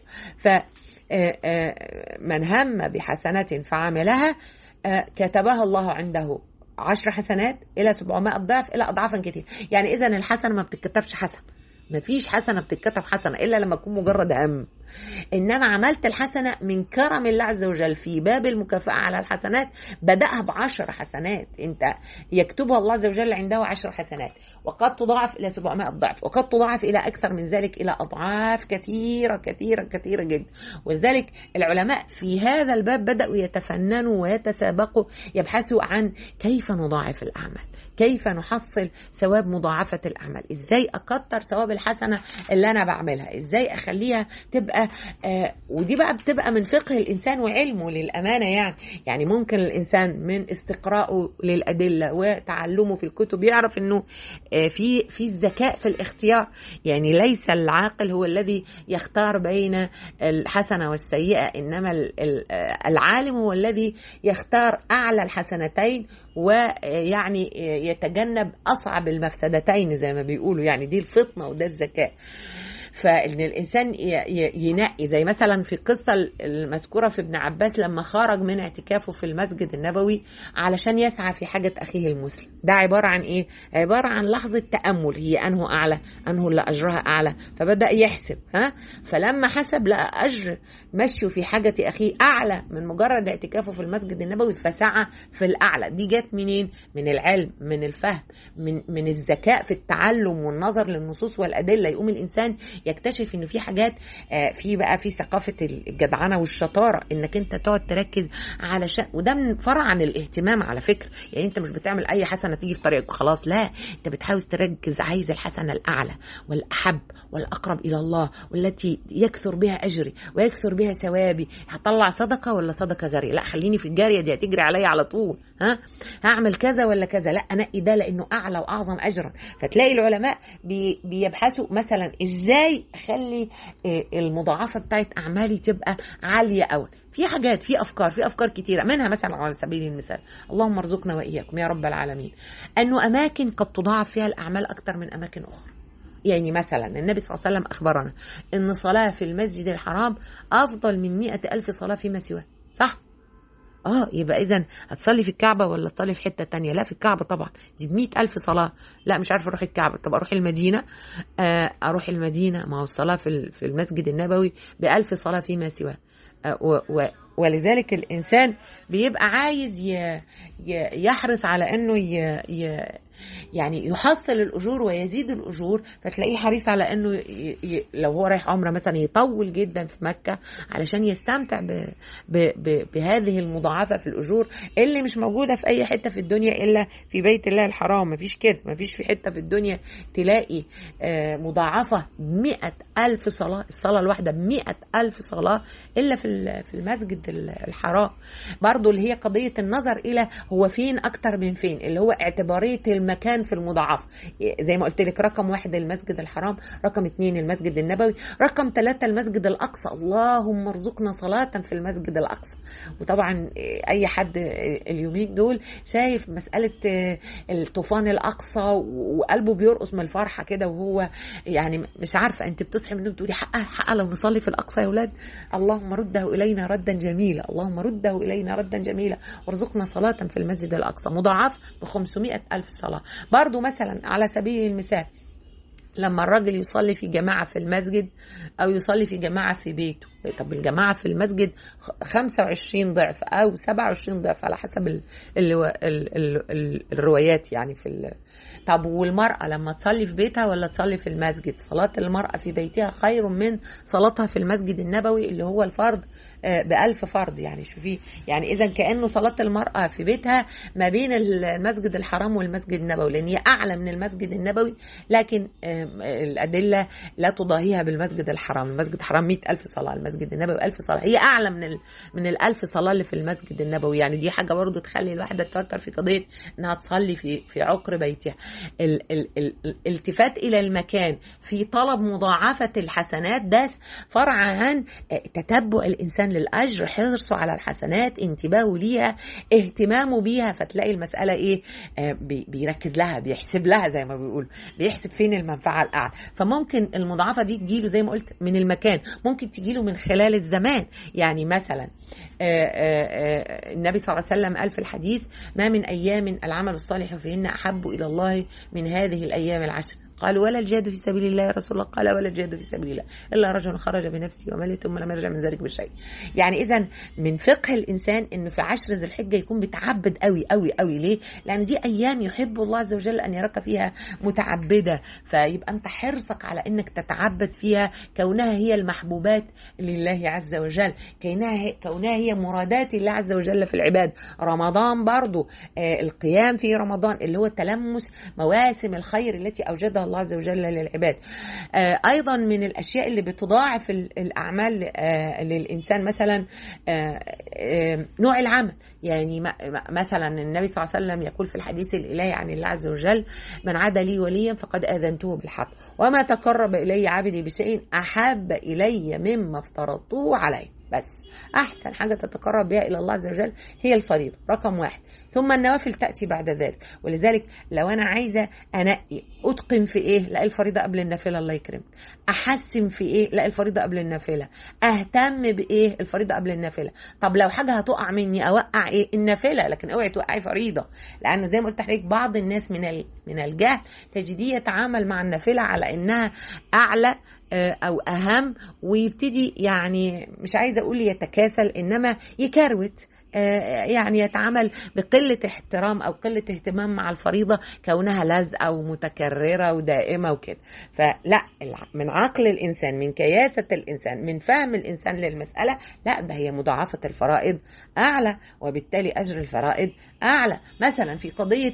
فمن هم بحسنة فعملها كتبها الله عنده عشر حسنات إلى سبعمائة ضعف إلى أضعافا كثيرة. يعني إذن الحسنة ما بتتكتبش حسنة، ما فيش حسنة بتتكتب حسنة إلا لما تكون مجرد هم، إنما عملت الحسنة من كرم الله عز وجل في باب المكافأة على الحسنات، بدأها بعشر حسنات، أنت يكتبها الله عز وجل عنده عشر حسنات، وقد تضاعف إلى سبعمائة ضعف، وقد تضاعف إلى أكثر من ذلك، إلى أضعاف كثيرة كثيرة كثيرة جدا. ولذلك العلماء في هذا الباب بدأوا يتفننوا ويتسابقوا، يبحثوا عن كيف نضاعف الأعمال، كيف نحصل ثواب مضاعفة الأعمال، إزاي أكتر ثواب الحسنة اللي أنا بعملها، إزاي أخليها تبقى آه ودي بقى بتبقى من فقه الإنسان وعلمه للأمانة. يعني يعني ممكن الإنسان من استقراءه للأدلة وتعلمه في الكتب يعرف إنه آه في في الذكاء في الاختيار، يعني ليس العاقل هو الذي يختار بين الحسنة والسيئة، إنما العالم هو الذي يختار أعلى الحسنتين ويعني يتجنب أصعب المفسدتين زي ما بيقولوا، يعني دي الفطنة وده الذكاء. فإن الإنسان ينقي، زي مثلا في القصة المذكورة في ابن عباس لما خرج من اعتكافه في المسجد النبوي علشان يسعى في حاجة أخيه المسلم. ده عبارة عن إيه؟ عبارة عن لحظة تأمل، هي أنه أعلى، أنه اللي أجرها أعلى، فبدأ يحسب. ها فلما حسب لقى أجر مشيه في حاجة أخيه أعلى من مجرد اعتكافه في المسجد النبوي، فسعى في الأعلى. دي جت منين؟ من العلم، من الفهم، من من الذكاء في التعلم والنظر للنصوص والأدلة. يقوم الإنسان يكتشف إنه في حاجات، في بقى في ثقافة الجدعنة والشطارة، إنك أنت تقعد تركز على شيء، وده من فرع عن الاهتمام على فكرة. يعني أنت مش بتعمل أي حسنة تيجي في طريقك خلاص، لا، أنت بتحاول تركز، عايز الحسنة الأعلى والأحب والأقرب إلى الله، والتي يكثر بها أجري ويكثر بها ثوابي. هطلع صدقة ولا صدقة جارية؟ لا، خليني في الجارية دي، هتجري عليا على طول. ها هعمل كذا ولا كذا؟ لا، أنقي ده لأنه أعلى وأعظم أجرا. فتلاقي العلماء بي بيبحثوا مثلا إزاي أخلي المضاعفة بتاعت أعمالي تبقى عالية أوي. في حاجات، في أفكار في أفكار كتيرة، منها مثلا على سبيل المثال، اللهم ارزقنا وإياكم يا رب العالمين، أنه أماكن قد تضاعف فيها الأعمال أكتر من أماكن أخرى. يعني مثلا النبي صلى الله عليه وسلم أخبرنا أن صلاة في المسجد الحرام أفضل من مئة ألف صلاة فيما سواه. صح؟ اه يبقى اذا هتصلي في الكعبة ولا تصلي في حتة تانية؟ لا، في الكعبة طبعا، دي بمئة ألف صلاة. لا مش عارفة اروح الكعبة، طب اروح المدينة. آه اروح المدينة، ما هو الصلاة في في المسجد النبوي بألف صلاة فيما سواه. آه و ولذلك الإنسان بيبقى عايز يحرص على أنه ي ي يعني يحصل الأجور ويزيد الأجور. فتلاقيه حريص على أنه ي... ي... لو هو رايح عمرة مثلا يطول جدا في مكة علشان يستمتع ب... ب... ب... بهذه المضاعفة في الأجور اللي مش موجودة في أي حتة في الدنيا إلا في بيت الله الحرام. مفيش كده، مفيش في حتة في الدنيا تلاقي مضاعفة مئة ألف صلاة، الصلاة الواحدة بمئة ألف صلاة إلا في في المسجد الحرام. برضو اللي هي قضية النظر إلى هو فين أكتر من فين، اللي هو اعتبارية المكان في المضاعفة. زي ما قلت لك، رقم واحد المسجد الحرام، رقم اثنين المسجد النبوي، رقم ثلاثة المسجد الأقصى. اللهم ارزقنا صلاة في المسجد الأقصى. وطبعا أي حد اليومين دول شايف مسألة الطوفان الأقصى وقلبه بيرقص من الفرحة كده، وهو يعني مش عارفة، أنت بتصحي من النوم تقولي حقها حقها لو نصلي في الأقصى يا أولاد. اللهم رده إلينا ردا جميلا، اللهم رده إلينا ردا جميلا، وارزقنا صلاة في المسجد الأقصى مضاعف بخمسمائة ألف صلاة. برضو مثلا على سبيل المثال، لما الراجل يصلي في جماعة في المسجد أو يصلي في جماعة في بيته، طب الجماعة في المسجد خمسة وعشرين ضعف أو سبعة وعشرين ضعف على حسب ال ال ال ال ال الروايات يعني في ال... طب والمرأة لما تصلي في بيتها ولا تصلي في المسجد؟ صلاة المرأة في بيتها خير من صلاتها في المسجد النبوي اللي هو الفرض بألف فرض. يعني شوفي، يعني إذا كأنه صلاة المرأة في بيتها ما بين المسجد الحرام والمسجد النبوي، لأن هي أعلى من المسجد النبوي، لكن الأدلة لا تضاهيها بالمسجد الحرام. المسجد الحرام مئة ألف صلاة، المسجد النبوي ألف صلاة، هي أعلى من ال من الألف صلاة اللي في المسجد النبوي. يعني دي حاجة برضو تخلي الواحدة تفكر في قضية إنها تصلي في في عقر بيتها. ال ال ال الالتفات إلى المكان في طلب مضاعفة الحسنات ده فرع عن تتبع الإنسان للأجر، حرصه على الحسنات، انتباهه ليها، اهتمامه بيها. فتلاقي المسألة إيه؟ آه بيركز لها، بيحسب لها، زي ما بيقول بيحسب فين المنفعة الأعلى. فممكن المضاعفة دي تجيله زي ما قلت من المكان، ممكن تجيله من خلال الزمان. يعني مثلا آه آه النبي صلى الله عليه وسلم قال في الحديث: ما من أيام العمل الصالح فيهن أحب إلى الله من هذه الأيام العشر. قالوا: ولا الجهاد في سبيل الله يا رسول الله؟ قال: ولا الجهاد في سبيل الله إلا رجل خرج بنفسه وماله ثم لم يرجع من ذلك بشيء. يعني إذا من فقه الإنسان إنه في عشر ذي الحجة يكون بيتعبد قوي قوي قوي. ليه؟ لأن دي أيام يحب الله عز وجل أن يراك فيها متعبدة، فيبقى أنت حرصك على إنك تتعبد فيها، كونها هي المحبوبات لله عز وجل، كونها هي, كونها هي مرادات الله عز وجل في العباد. رمضان برضو آه القيام في رمضان اللي هو تلمس مواسم الخير التي أوجدها الله عز وجل للعباد. آه أيضا من الأشياء اللي بتضاعف الأعمال آه للإنسان مثلا آه آه نوع العمل. يعني مثلا النبي صلى الله عليه وسلم يقول في الحديث الإلهي عن الله عز وجل: من عاد لي وليا فقد آذنته بالحرب، وما تقرب إلي عبدي بشيء أحب إلي مما افترضته عليه. بس أحسن حاجة تتقرب بها إلى الله عز وجل هي الفريضة رقم واحد، ثم النوافل تأتي بعد ذلك. ولذلك لو أنا عايزة أنقي أتقن في إيه، لا الفريضة قبل النافلة، الله يكرمك. أحسن في إيه، لا الفريضة قبل النافلة. أهتم بإيه، الفريضة قبل النافلة. طب لو حاجة هتقع مني أوقع إيه، النافلة، لكن اوعي توقعي فريضة، لأنه زي ما قلت لحضرتك بعض الناس من من الجهل تجديه يتعامل مع النافلة على إنها أعلى أو أهم، ويبتدي يعني مش عايزة أقول يتكاسل، إنما يكروت، يعني يتعامل بقلة احترام أو قلة اهتمام مع الفريضة كونها لازقة ومتكررة ودائمة وكده. فلا، من عقل الإنسان، من كياسة الإنسان، من فهم الإنسان للمسألة، لا ده هي مضاعفة الفرائض أعلى، وبالتالي أجر الفرائض أعلى. مثلا في قضية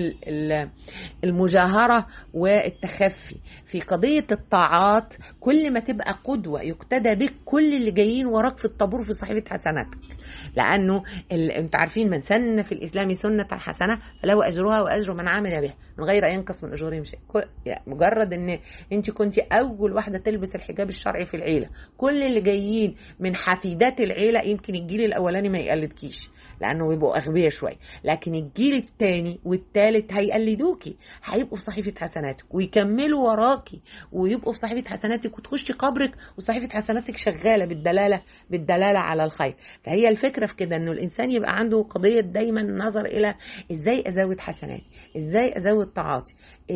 المجاهرة والتخفي، في قضية الطاعات كل ما تبقى قدوة يقتدى بك كل اللي جايين وراك في الطابور في صحيفة حسناتك، لأنه انت عارفين من سن في الإسلام سنة حسنة فله أجرها وأجر من عمل بها من غير أن ينقص من أجورهم شيء. مجرد ان انت كنت أول واحدة تلبس الحجاب الشرعي في العيلة، كل اللي جايين من حفيدات العيلة يمكن الجيل الأولاني ما يقلدكيش لأنه يبقوا أغبياء شوية، لكن الجيل الثاني والثالث هيقلدوكي، هيبقوا في صحيفة حسناتك ويكملوا وراكي ويبقوا في صحيفة حسناتك، وتخشي قبرك وصحيفة حسناتك شغالة بالدلالة بالدلالة على الخير. فهي الفكرة في كده انه الانسان يبقى عنده قضية دايما النظر الى ازاي ازود حسناتي، ازاي ازود طاعاتي،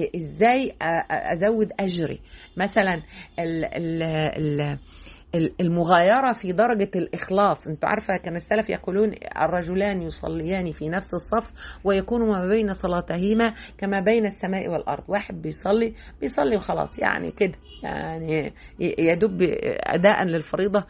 ازاي ازود اجري. مثلا ال ال ال المغايرة في درجة الإخلاص. انتوا عارفة كان السلف يقولون الرجلان يصليان في نفس الصف ويكون ما بين صلاتهما كما بين السماء والأرض. واحد بيصلي بيصلي وخلاص يعني كده، يعني يدب أداء للفريضة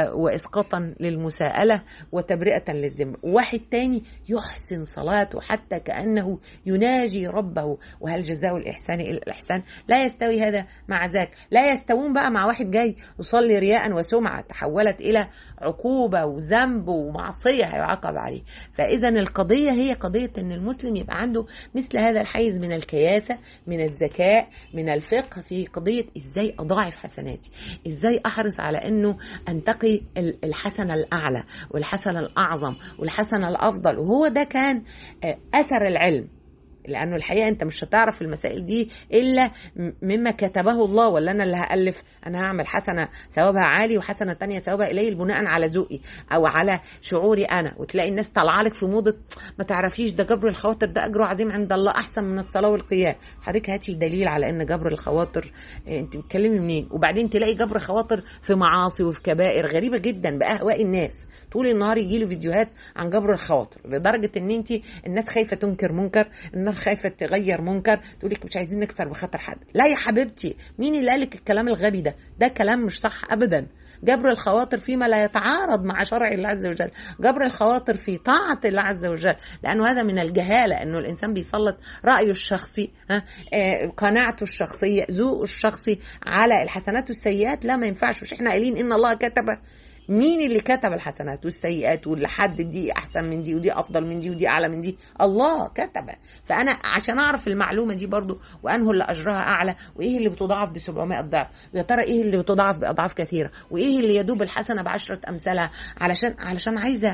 وإسقاطا للمساءلة وتبرئة للذمة. واحد تاني يحسن صلاته حتى كأنه يناجي ربه، وهل جزاء الإحسان إلا الإحسان. لا يستوي هذا مع ذاك. لا يستوون بقى مع واحد جاي يصلي رياء وسمعة تحولت إلى عقوبة وذنب ومعصية هيعاقب عليه. فإذا القضية هي قضية أن المسلم يبقى عنده مثل هذا الحيز من الكياسة، من الذكاء، من الفقه في قضية إزاي أضاعف حسناتي، إزاي أحرص على أنه أنتقي الحسنة الأعلى والحسنة الأعظم والحسنة الأفضل. وهو ده كان أثر العلم، لأنه الحقيقة أنت مش هتعرف المسائل دي إلا مما كتبه الله، ولا أنا اللي هألف أنا هعمل حسنة ثوابها عالي وحسنة تانية ثوابها قليل بناء على ذوقي أو على شعوري أنا. وتلاقي الناس طالعه لك في موضة ما تعرفيش ده جبر الخواطر ده أجره عظيم عند الله أحسن من الصلاة والقيام. حضرتك هاتي دليل على أن جبر الخواطر، أنت بتتكلمي منين؟ وبعدين تلاقي جبر خواطر في معاصي وفي كبائر غريبة جدا بأهواء الناس. طول النهار يجي له فيديوهات عن جبر الخواطر لدرجة ان انت الناس خايفة تنكر منكر، الناس خايفة تغير منكر، تقول لك مش عايزين نكسر بخاطر حد. لا يا حبيبتي، مين اللي قالك الكلام الغبي ده؟ ده كلام مش صح ابدا. جبر الخواطر فيما لا يتعارض مع شرع الله عز وجل، جبر الخواطر في طاعة الله عز وجل، لأنه هذا من الجهالة أنه الإنسان بيسلط رأيه الشخصي، ها، آه، قناعته الشخصية، ذوقه الشخصي على الحسنات والسيئات. لا، ما ينفعش. مش احنا قايلين إن الله كتب؟ مين اللي كتب الحسنات والسيئات واللي حدد دي احسن من دي ودي افضل من دي ودي اعلى من دي؟ الله كتب. فانا عشان اعرف المعلومه دي برضو وانه اللي اجرها اعلى، وايه اللي بتضاعف ب سبعمائة ضعف، ويا ترى ايه اللي بتضاعف باضعاف كثيره، وايه اللي يدوب الحسنه بعشره امثالها، علشان علشان عايزه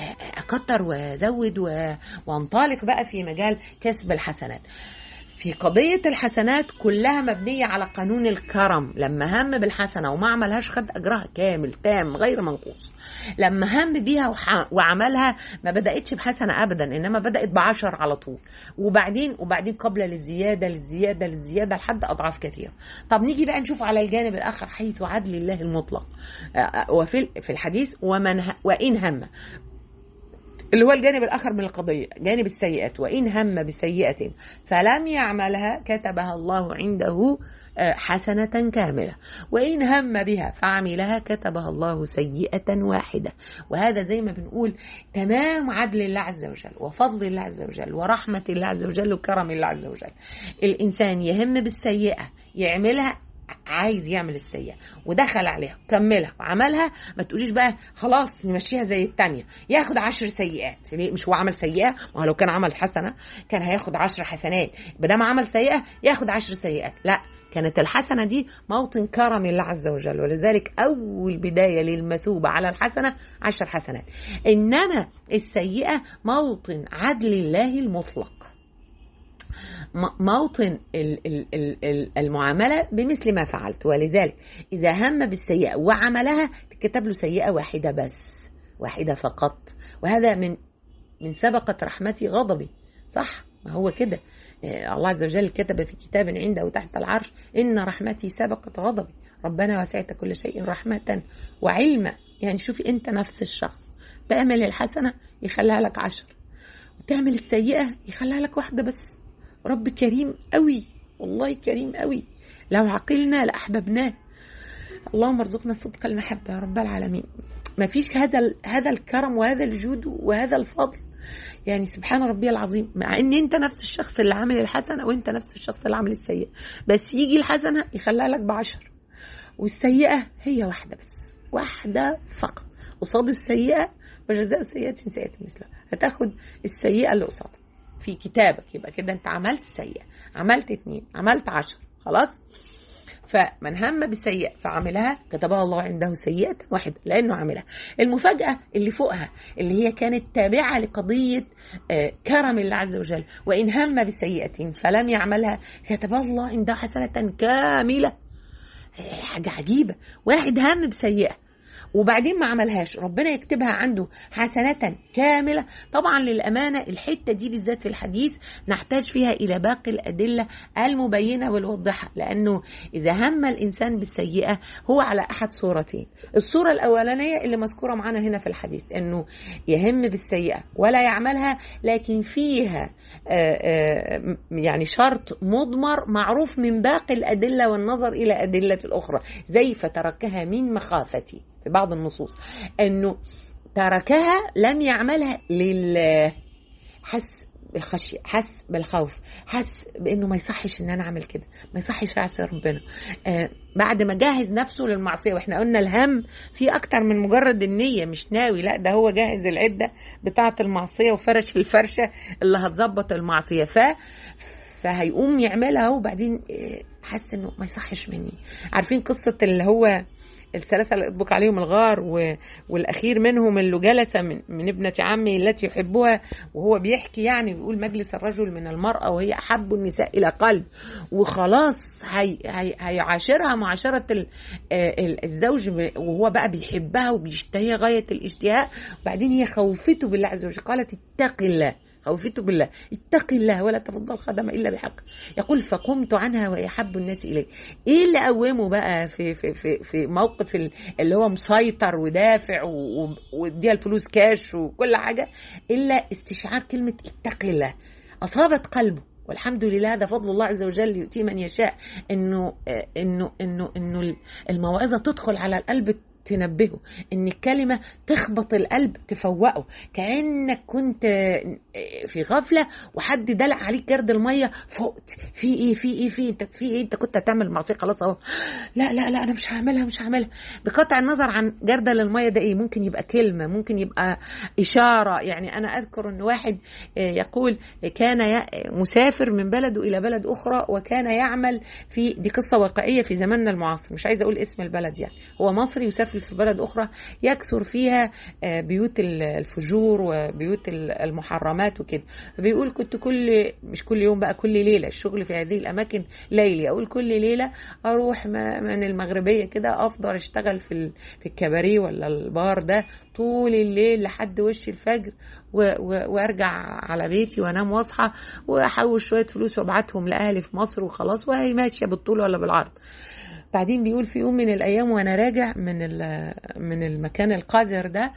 اكتر وازود وانطلق بقى في مجال كسب الحسنات. في قضية الحسنات كلها مبنية على قانون الكرم. لما هم بالحسنة وما عملهاش خد أجرها كامل تام غير منقوص. لما هم بيها وعملها ما بدأتش بحسنة أبدا، إنما بدأت بعشر على طول، وبعدين وبعدين قبل للزيادة للزيادة للزيادة لحد أضعاف كثيرة. طب نيجي بقى نشوف على الجانب الآخر حيث عدل الله المطلق. وفي في الحديث ومن وإن هم، اللي هو الجانب الآخر من القضية، جانب السيئات، وإن هم بسيئة فلم يعملها كتبها الله عنده حسنة كاملة، وإن هم بها فعملها كتبها الله سيئة واحدة. وهذا زي ما بنقول تمام عدل الله عز وجل وفضل الله عز وجل ورحمة الله عز وجل وكرم الله عز وجل. الإنسان يهم بالسيئة يعملها، عايز يعمل السيئة ودخل عليها كملها وعملها، ما تقوليش بقى خلاص نمشيها زي التانية ياخد عشر سيئات. مش هو عمل سيئة؟ ما لو كان عمل حسنة كان هياخد عشر حسنات، بدل ما عمل سيئة ياخد عشر سيئات. لا، كانت الحسنة دي موطن كرم الله عز وجل، ولذلك أول بداية للمثوبة على الحسنة عشر حسنات. إنما السيئة موطن عدل الله المطلق، موطن المعاملة بمثل ما فعلت. ولذلك إذا هم بالسيئة وعملها تكتب له سيئة واحدة بس، واحدة فقط. وهذا من من سبقة رحمتي غضبي، صح؟ ما هو كده الله عز وجل كتب في كتاب عنده تحت العرش: إن رحمتي سبقت غضبي. ربنا وسعت كل شيء رحمة وعلما. يعني شوفي أنت نفس الشخص، تعمل الحسنة يخليها لك عشر، وتعمل السيئة يخليها لك واحدة بس. رب كريم قوي، والله كريم قوي، لو عقلنا لأحببناه. اللهم ارزقنا صدق المحبة يا رب العالمين. ما فيش هذا هذا الكرم وهذا الجود وهذا الفضل، يعني سبحان ربي العظيم. مع ان انت نفس الشخص اللي عامل الحسنة وانت نفس الشخص اللي عامل السيئة، بس يجي الحسنة يخليها لك بعشر، والسيئة هي واحدة بس، واحدة فقط. قصاد السيئة وجزاء سيئة سيئة مثلها، هتاخد السيئة اللي قصادها في كتابك. يبقى كده انت عملت سيئة، عملت اتنين، عملت عشر، خلاص. فمن هم بالسيئة فعملها كتبها الله عنده سيئة واحدة لأنه عملها. المفاجأة اللي فوقها اللي هي كانت تابعة لقضية كرم الله عز وجل: وإن هم بسيئة فلم يعملها كتبها الله عنده حسنة كاملة. حاجة عجيبة، واحد هم بسيئة وبعدين ما عملهاش، ربنا يكتبها عنده حسنة كاملة. طبعا للأمانة الحتة دي بالذات في الحديث نحتاج فيها إلى باقي الأدلة المبينة والوضحة، لأنه إذا هم الإنسان بالسيئة هو على أحد صورتين. الصورة الأولانية اللي مذكورة معنا هنا في الحديث، أنه يهم بالسيئة ولا يعملها، لكن فيها يعني شرط مضمر معروف من باقي الأدلة والنظر إلى أدلة الأخرى، زي فتركها من مخافتي في بعض النصوص، أنه تركها لم يعملها لله، حس بالخشية، حس بالخوف، حس بأنه ما يصحش أن أنا أعمل كده، ما يصحش أعصي ربنا. آه بعد ما جاهز نفسه للمعصية. وإحنا قلنا الهم في أكتر من مجرد النية، مش ناوي، لا ده هو جاهز العدة بتاعة المعصية وفرش الفرشة اللي هتظبط المعصية. ف فهيقوم يعملها وبعدين حس أنه ما يصحش مني. عارفين قصة اللي هو الثلاثة اللي اطبق عليهم الغار و... والأخير منهم اللي جلس من... من ابنة عمه التي يحبها، وهو بيحكي يعني بيقول: مجلس الرجل من المرأة وهي أحب النساء إلى قلب، وخلاص هي... هي... هيعاشرها معاشرة ال... الزوج، وهو بقى بيحبها وبيشتهيها غاية الاشتهاء. وبعدين هي خوفته بالله عز وجل، قالت: اتق الله، خوفته بالله، اتق الله ولا تفضل خدم إلا بحق. يقول: فقمت عنها ويحب الناس إليه. إيه اللي قومه بقى في في في في موقف اللي هو مسيطر ودافع واديها الفلوس كاش وكل حاجة، إلا استشعار كلمة اتق الله أصابت قلبه. والحمد لله، ده فضل الله عز وجل يؤتي من يشاء، إنه إنه إنه إنه الموعظة تدخل على القلب تنبهه، ان الكلمة تخبط القلب تفوقه، كأنك كنت في غفلة وحد دلق عليك جرد المية فوقت. في ايه في ايه في انت في ايه انت كنت هتعمل معصية خلاص اهو، لا لا لا انا مش هعملها مش هعملها. بقطع النظر عن جرد المية ده ايه، ممكن يبقى كلمة، ممكن يبقى اشارة. يعني انا اذكر ان واحد يقول كان مسافر من بلده الى بلد اخرى، وكان يعمل في، دي قصة واقعية في زماننا المعاصر، مش عايزة اقول اسم البلد، يعني هو مصري يسافر في بلد أخرى يكثر فيها بيوت الفجور وبيوت المحرمات وكده. بيقول: كنت كل مش كل يوم بقى، كل ليلة، الشغل في هذه الأماكن ليلي، أقول كل ليلة أروح من المغربية كده أفضل أشتغل في في الكباريه ولا البار ده طول الليل لحد وش الفجر، وارجع على بيتي وانام واصحى واحوش شوية فلوس وابعتهم لأهلي في مصر وخلاص، وهي ماشية بالطول ولا بالعرض. بعدين بيقول: في يوم من الايام وانا راجع من من المكان القذر ده،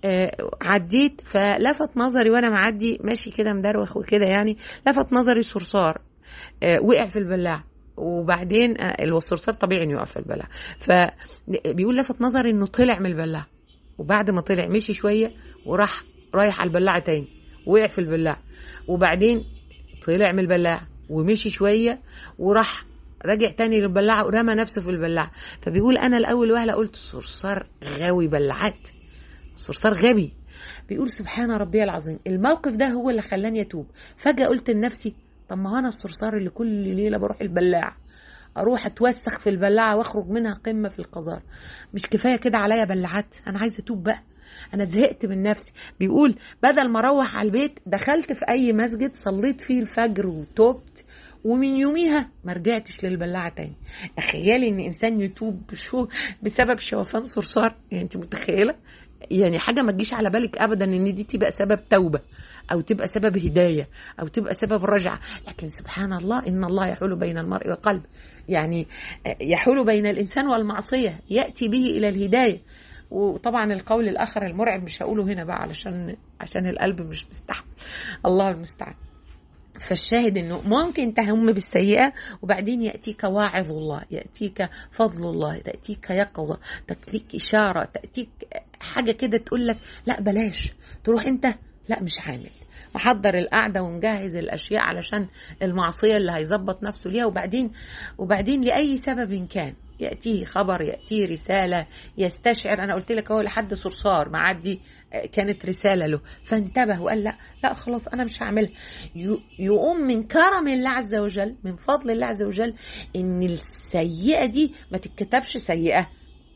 عديت فلفت نظري وانا معدي ماشي كده مدروخ وكده، يعني لفت نظري صرصار وقع في البلاعه. وبعدين الصرصار طبيعي انه يقع في البلاعه، فبيقول لفت نظري انه طلع من البلاعه، وبعد ما طلع مشي شويه وراح رايح على البلاعه تاني، وقع في البلاعه. وبعدين طلع من البلاعه ومشي شويه وراح رجع تاني للبلاعة ورمى نفسه في البلاعة. فبيقول: أنا الأول وهلة قلت صرصار غاوي بلعات، صرصار غبي. بيقول: سبحان ربي العظيم، الموقف ده هو اللي خلاني أتوب. فجأة قلت لنفسي: طب ما أنا الصرصار اللي كل ليلة بروح البلاعة، اروح اتوسخ في البلاعه واخرج منها قمه في القذاره. مش كفايه كده عليا بلعات؟ انا عايزه اتوب بقى، انا زهقت من نفسي. بيقول بدل ما اروح على البيت دخلت في اي مسجد صليت فيه الفجر وتوبت، ومن يوميها ما رجعتش للبلاعه تاني. تخيلي ان انسان يتوب شو بسبب شوفان صرصار؟ يعني انت متخيله؟ يعني حاجه ما تجيش على بالك ابدا ان دي تبقى سبب توبه، او تبقى سبب هدايه، او تبقى سبب رجعه. لكن سبحان الله، ان الله يحول بين المرء وقلب، يعني يحول بين الانسان والمعصيه، ياتي به الى الهدايه. وطبعا القول الاخر المرعب مش هقوله هنا بقى علشان عشان القلب مش مستحمل، الله المستعان. فالشاهد انه ممكن تهم بالسيئة وبعدين يأتيك واعظ الله، يأتيك فضل الله، تأتيك يقظة، تأتيك إشارة، تأتيك حاجة كده تقول لك لا بلاش، تروح انت لا مش عامل، محضر القعدة ومجهز الأشياء علشان المعصية اللي هيظبط نفسه ليها. وبعدين وبعدين لأي سبب كان يأتيه خبر، يأتيه رسالة، يستشعر. أنا قلت لك هو لحد صرصار معدي كانت رسالة له، فانتبه وقال لا لا خلاص أنا مش هعملها. يقوم من كرم الله عز وجل، من فضل الله عز وجل، إن السيئة دي ما تتكتبش سيئة،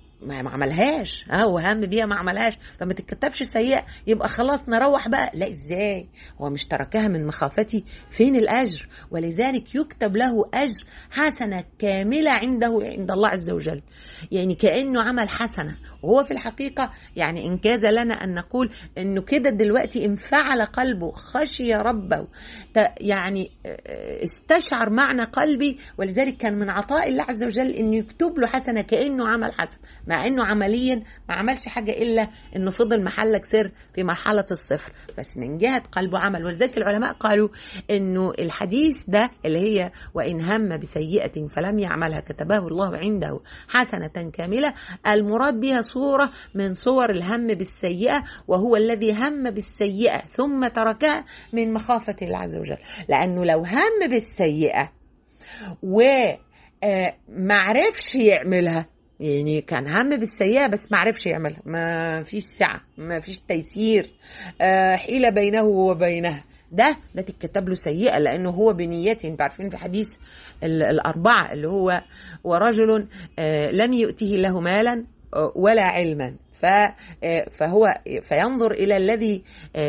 ما عملهاش، ها وهم بيها ما عملهاش، فما تتكتبش سيئة يبقى خلاص نروح بقى. لا ازاي، هو مش تركها من مخافتي؟ فين الأجر؟ ولذلك يكتب له أجر حسنة كاملة عنده عند الله عز وجل، يعني كأنه عمل حسنة. وهو في الحقيقة يعني إنجاز لنا أن نقول أنه كده دلوقتي انفعل قلبه، خشي ربه، يعني استشعر معنى قلبي، ولذلك كان من عطاء الله عز وجل أنه يكتب له حسنة كأنه عمل حسنة، مع أنه عمليا ما عملش حاجة إلا أنه فضل محلك سر في مرحلة الصفر، بس من جهة قلبه عمل. ولذلك العلماء قالوا أنه الحديث ده اللي هي وإن هم بسيئة فلم يعملها كتبه الله عنده حسنة كاملة، المراد بها صورة من صور الهم بالسيئة، وهو الذي هم بالسيئة ثم تركها من مخافة الله عز وجل. لأنه لو هم بالسيئة ومعرفش يعملها، يعني كان هم بالسيئة بس معرفش يعملها، ما فيش سعة، ما فيش تيسير، حيلة بينه وبينها، ده ده تتكتب له سيئة، لأنه هو بنيته. انتوا عارفين في حديث الأربعة اللي هو ورجل لم يؤته له مالا ولا علما، فهو فينظر إلى الذي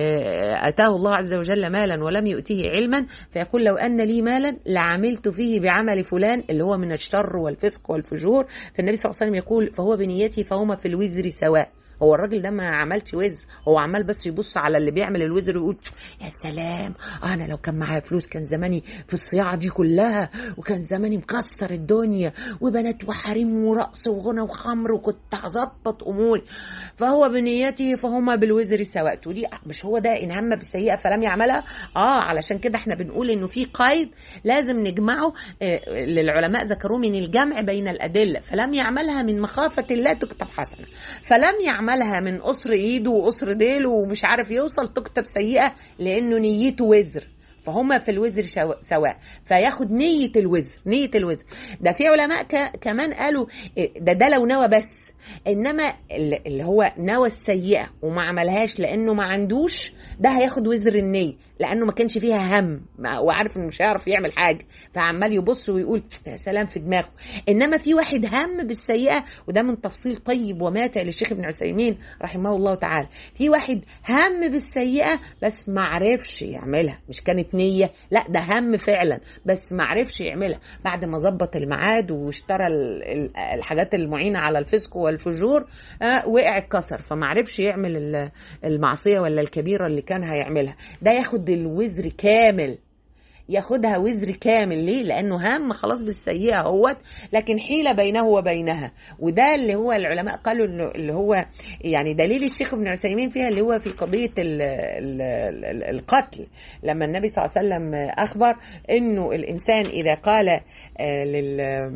أتاه الله عز وجل مالا ولم يؤته علما، فيقول لو أن لي مالا لعملت فيه بعمل فلان اللي هو من الشر والفسق والفجور. فالنبي صلى الله عليه وسلم يقول فهو بنيته فهما في الوزر سواء. هو الراجل ده ما عملش وزر، هو عمال بس يبص على اللي بيعمل الوزر ويقول يا سلام، انا لو كان معايا فلوس كان زماني في الصياعه دي كلها، وكان زماني مكسر الدنيا وبنات وحريم ورقص وغنى وخمر، وكنت هظبط اموري. فهو بنيته فهما بالوزر سواء. تقولي مش هو ده ان هم بالسيئه فلم يعملها؟ اه علشان كده احنا بنقول انه في قيد لازم نجمعه، آه للعلماء ذكروه من الجمع بين الادله. فلم يعملها من مخافه الله تكتب حسنه، فلم يعمل عملها من قصر ايده وقصر ديله ومش عارف يوصل تكتب سيئة، لانه نيته وزر، فهما في الوزر سواء، فياخد نية الوزر. نية الوزر ده في علماء كمان قالوا ده ده لو نوى بس، انما اللي هو نوى السيئة وما عملهاش لانه ما عندوش، ده هياخد وزر النية، لانه ما كانش فيها هم وعارف انه مش هيعرف يعمل حاجة، فعمال يبص ويقول يا سلام في دماغه. انما في واحد هم بالسيئة، وده من تفصيل طيب وماتع للشيخ ابن عثيمين رحمه الله تعالى، في واحد هم بالسيئة بس ما عرفش يعملها، مش كانت نية، لا ده هم فعلا بس ما عرفش يعملها. بعد ما ظبط الميعاد واشترى الحاجات المعينة على الفسق والفجور، آه وقع اتكسر، فما عرفش يعمل المعصية ولا الكبيرة اللي كان هيعملها. ده ياخد الوزر كامل، ياخدها وزر كامل. ليه؟ لانه هم خلاص بالسيئة اهوت، لكن حيلة بينه وبينها. وده اللي هو العلماء قالوا انه اللي هو يعني دليل الشيخ ابن عثيمين فيها، اللي هو في قضية ال ال ال القتل، لما النبي صلى الله عليه وسلم اخبر انه الانسان اذا قال آه لل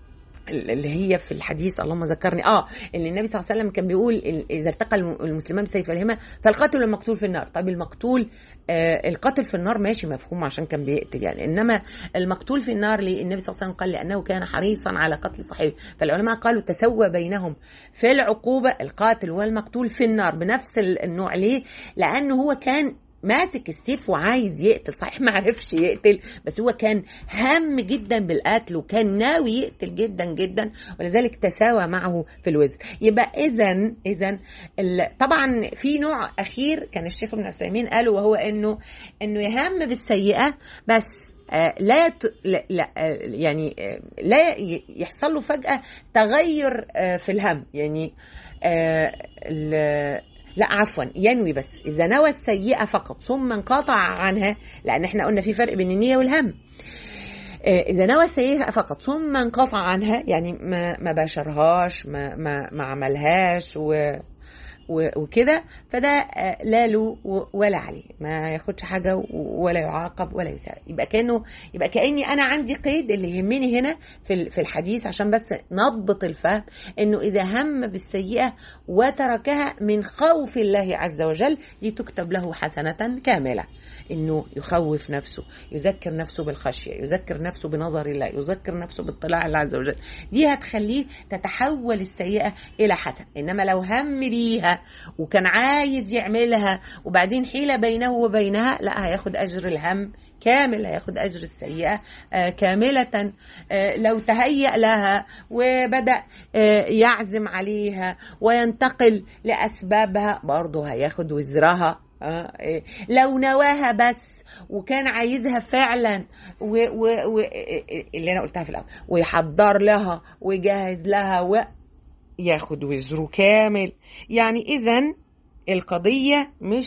اللي هي في الحديث اللهم ذكرني اه اللي النبي صلى الله عليه وسلم كان بيقول اذا التقى المسلمان بسيفيهما فالقاتل والمقتول في النار. طيب المقتول آه القاتل في النار ماشي مفهوم عشان كان بيقتل يعني، انما المقتول في النار ليه؟ النبي صلى الله عليه وسلم قال لانه كان حريصا على قتل صاحبه. فالعلماء قالوا تسوى بينهم في العقوبة، القاتل والمقتول في النار بنفس النوع. ليه؟ لانه هو كان ماسك السيف وعايز يقتل، صحيح ما عرفش يقتل بس هو كان هم جدا بالقتل وكان ناوي يقتل جدا جدا، ولذلك تساوى معه في الوزر. يبقى اذا اذا طبعا في نوع اخير كان الشيخ ابن عثيمين قاله، وهو انه انه يهم بالسيئه بس آه لا, ت... لا, لا آه يعني آه لا يحصل له فجأة تغير آه في الهم، يعني آه لا عفوا ينوي بس. إذا نوى السيئة فقط ثم انقطع عنها، لأن احنا قلنا في فرق بين النية والهم، إذا نوى السيئة فقط ثم انقطع عنها، يعني ما ما باشرهاش ما ما ما عملهاش و وكده، فده لا له ولا عليه، ما ياخدش حاجه ولا يعاقب ولا يساء. يبقى كانه يبقى كاني انا عندي قيد اللي يهمني هنا في في الحديث عشان بس نضبط الفهم، انه اذا هم بالسيئه وتركها من خوف الله عز وجل دي تكتب له حسنه كامله، انه يخوف نفسه، يذكر نفسه بالخشيه، يذكر نفسه بنظر الله، يذكر نفسه باطلاع الله عز وجل، دي هتخليه تتحول السيئه الى حسن. انما لو هم بيها وكان عايز يعملها وبعدين حيلة بينه وبينها، لا هياخد أجر الهم كامل، هياخد أجر السيئة كاملة. لو تهيأ لها وبدأ يعزم عليها وينتقل لأسبابها برضه هياخد وزرها. لو نواها بس وكان عايزها فعلا و... و... و... اللي أنا قلتها في الأول، ويحضر لها ويجهز لها و... ياخد وزره كامل. يعني إذن القضية مش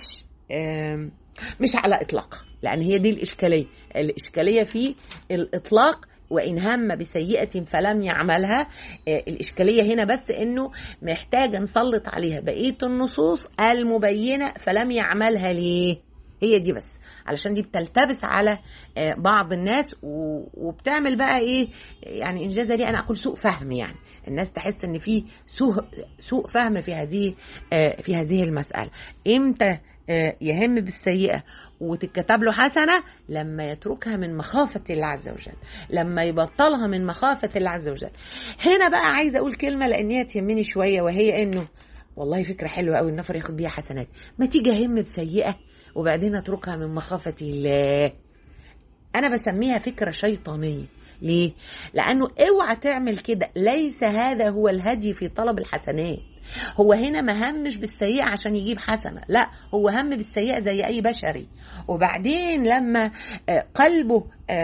مش على إطلاق، لأن هي دي الإشكالية الإشكالية في الإطلاق. وإن هم بسيئة فلم يعملها، الإشكالية هنا بس إنه محتاج نسلط عليها بقية النصوص المبينة فلم يعملها ليه، هي دي بس، علشان دي بتلتبس على بعض الناس وبتعمل بقى ايه يعني انجاز لي انا اقول سوء فهم، يعني الناس تحس ان في سوء سوء فهم في هذه في هذه المسألة. امتى يهم بالسيئة وتتكتب له حسنة؟ لما يتركها من مخافة الله عز وجل، لما يبطلها من مخافة الله عز وجل. هنا بقى عايزة اقول كلمة لان هي تهمني شوية، وهي انه والله فكرة حلوة قوي النفر ياخد بيها حسنات، ما تيجي اهم بسيئة وبعدين اتركها من مخافة الله. انا بسميها فكرة شيطانية. ليه؟ لانه اوعى تعمل كده، ليس هذا هو الهدي في طلب الحسنات. هو هنا ما همش بالسيئة عشان يجيب حسنة، لا، هو هم بالسيئة زي أي بشري، وبعدين لما قلبه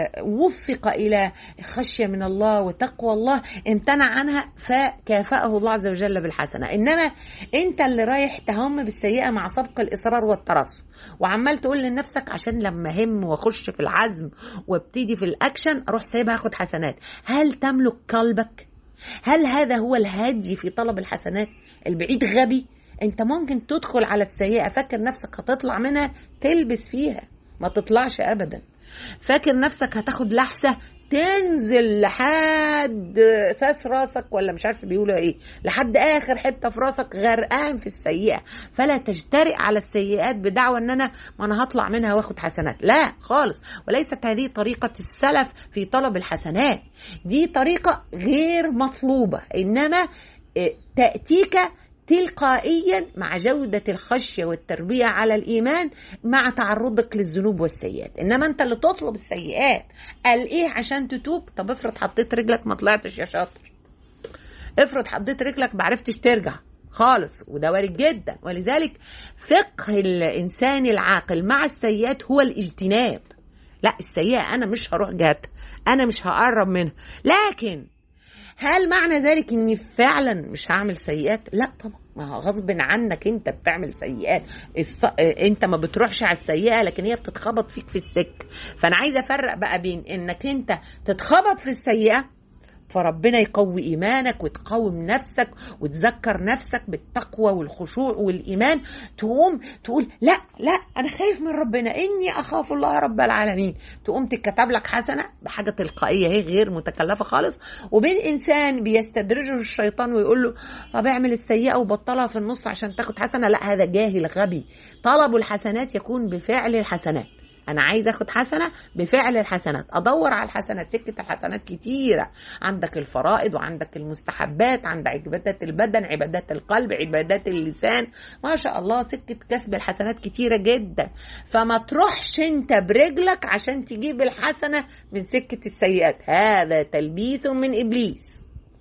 وفق إلى خشية من الله وتقوى الله امتنع عنها فكافأه الله عز وجل بالحسنة. إنما أنت اللي رايح تهم بالسيئة مع سبق الإصرار والترصد، وعمال تقول لنفسك عشان لما هم واخش في العزم وابتدي في الأكشن أروح سايبها أخد حسنات. هل تملك قلبك؟ هل هذا هو الهدي في طلب الحسنات؟ البعيد غبي. انت ممكن تدخل على السيئة فاكر نفسك هتطلع منها تلبس فيها، ما تطلعش ابدا. فاكر نفسك هتاخد لحسة تنزل لحد ساس راسك، ولا مش عارف بيقولوا ايه، لحد اخر حتة في راسك غرقان في السيئة. فلا تجترئ على السيئات بدعوى ان انا ما انا هطلع منها واخد حسنات، لا خالص. وليست هذه طريقة السلف في طلب الحسنات، دي طريقة غير مطلوبة، انما تأتيك تلقائيا مع جودة الخشية والتربية على الإيمان مع تعرضك للذنوب والسيئات. إنما أنت اللي تطلب السيئات قال إيه عشان تتوب؟ طب افرض حطيت رجلك ما طلعتش يا شاطر، افرض حطيت رجلك ما عرفتش ترجع خالص، وده وارد جدا. ولذلك فقه الإنسان العاقل مع السيئات هو الاجتناب. لا، السيئة أنا مش هروح جهتها، أنا مش هقرب منها، لكن هل معنى ذلك اني فعلا مش هعمل سيئات؟ لا طبعا، ما هو غصب عنك انت بتعمل سيئات، الص... انت ما بتروحش على السيئة لكن هي بتتخبط فيك في السك. فانا عايزة افرق بقى بين انك انت تتخبط في السيئة فربنا يقوي إيمانك وتقوم نفسك وتذكر نفسك بالتقوى والخشوع والإيمان، تقوم تقول لا لا أنا خايف من ربنا، إني أخاف الله رب العالمين، تقوم تكتب لك حسنة بحاجة تلقائية هي غير متكلفة خالص. وبين إنسان بيستدرجه الشيطان ويقول له طب اعمل السيئة وبطلها في النص عشان تاخد حسنة، لا هذا جاهل غبي. طلب الحسنات يكون بفعل الحسنات، انا عايز اخد حسنه بفعل الحسنات، ادور على الحسنات. سكه الحسنات كتيره، عندك الفرائض وعندك المستحبات، عندك عبادات البدن، عبادات القلب، عبادات اللسان، ما شاء الله سكه كسب الحسنات كتيره جدا. فما تروحش انت برجلك عشان تجيب الحسنه من سكه السيئات، هذا تلبيس من ابليس،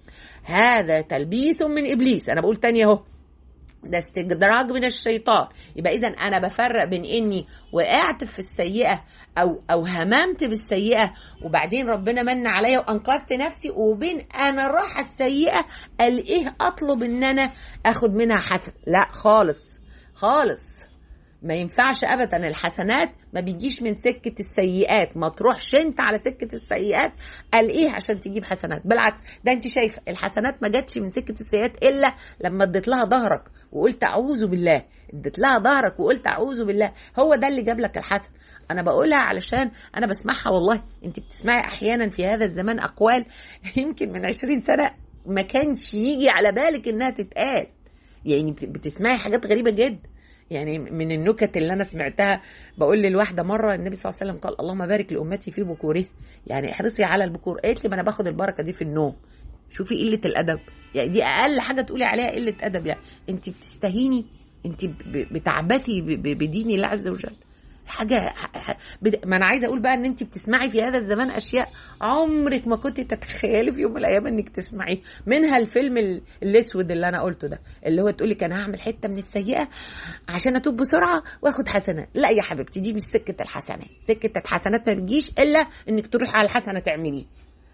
هذا تلبيس من ابليس. انا بقول تاني اهو، ده استدراج من الشيطان. يبقى اذا انا بفرق بين اني وقعت في السيئه او او هممت بالسيئه وبعدين ربنا من عليا وانقذت نفسي، وبين انا راح السيئه قال ايه اطلب ان انا اخد منها حسن. لا خالص خالص، ما ينفعش ابدا. الحسنات ما بيجيش من سكه السيئات، ما تروحش انت على سكه السيئات قال ايه عشان تجيب حسنات. بالعكس، ده انت شايفه الحسنات ما جاتش من سكه السيئات الا لما اديت لها ظهرك وقلت اعوذ بالله، اديت لها ظهرك وقلت اعوذ بالله، هو ده اللي جاب لك الحسن. انا بقولها علشان انا بسمعها والله. انت بتسمعي احيانا في هذا الزمان اقوال يمكن من عشرين سنه ما كانش يجي على بالك انها تتقال، يعني بتسمعي حاجات غريبه جدا. يعني من النكت اللي انا سمعتها، بقول للواحده مره النبي صلى الله عليه وسلم قال اللهم بارك لامتي في بكوره، يعني احرصي على البكور. قالت لي ما انا باخد البركه دي في النوم. شوفي قله الادب، يعني دي اقل حاجه تقولي عليها قله ادب. يعني انت بتستهيني، انت بتعبثي بدين الله عز وجل. حاجه ما انا عايزه اقول بقى ان انت بتسمعي في هذا الزمان اشياء عمرك ما كنت تتخيلي في يوم من الايام انك تسمعيه. منها الفيلم الاسود اللي انا قلته ده، اللي هو تقولي كان هعمل حته من السيئه عشان اتوب بسرعه واخد حسنات. لا يا حبيبتي، دي مش سكه الحسنات. سكه الحسنات ما بتجيش الا انك تروحي على الحسنه تعمليه.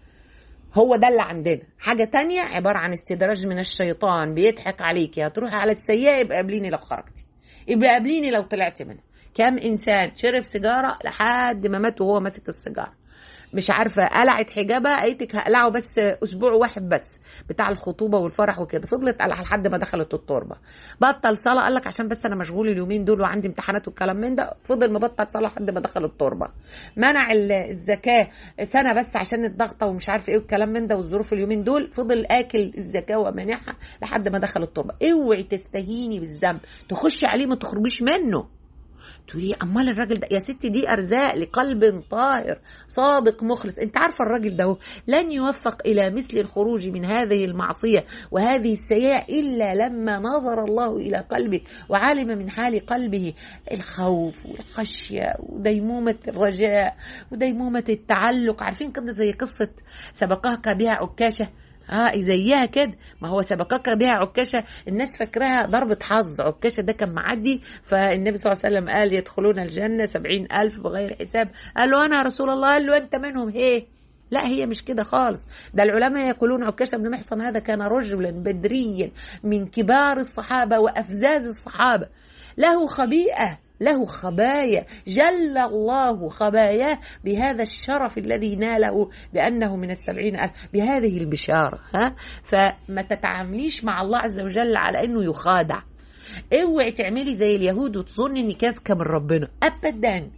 هو ده اللي عندنا. حاجه تانية عباره عن استدراج من الشيطان، بيضحك عليكي هتروحي على السيئه يبقى قابليني لو خرجتي، يبقى قابليني لو طلعتي منها. كم انسان شرب سيجاره لحد ما مات وهو ماسك السيجاره، مش عارفه قلعت حجابها، قالتك هقلعه بس اسبوع واحد بس بتاع الخطوبه والفرح وكده، فضلت قلعها لحد ما دخلت التربه. بطل صلاه، قال لك عشان بس انا مشغول اليومين دول وعندي امتحانات والكلام من ده، فضل مبطل صلاه لحد ما دخل التربه. منع الزكاه سنه بس عشان الضغطه ومش عارف ايه والكلام من ده والظروف اليومين دول، فضل اكل الزكاه ومانعها لحد ما دخل التربه. اوعي تستهيني بالذنب، تخشي عليه ما تخرجيش منه. تقولي امال الراجل ده يا ستي دي ارزاق لقلب طاهر صادق مخلص. انت عارفه الراجل ده لن يوفق الى مثل الخروج من هذه المعصيه وهذه السيئه الا لما نظر الله الى قلبه وعلم من حال قلبه الخوف والخشيه وديمومه الرجاء وديمومه التعلق. عارفين كده زي قصه سبقك بها عكاشه، اه زيها كده. ما هو سبقك بها عكاشة، الناس فاكراها ضربة حظ. عكاشة ده كان معدي، فالنبي صلى الله عليه وسلم قال يدخلون الجنة سبعين ألف بغير حساب. قال له أنا يا رسول الله، قال له أنت منهم. هي لا، هي مش كده خالص. ده العلماء يقولون عكاشة بن محصن هذا كان رجلا بدريا من كبار الصحابة وأفزاز الصحابة، له خبيئة، له خبايا، جل الله خباياه بهذا الشرف الذي ناله بأنه من السبعين ألف، بهذه البشارة. ها؟ فما تتعامليش مع الله عز وجل على أنه يخادع. اوعي تعملي زي اليهود وتظني انك اذكى من ربنا ابدا.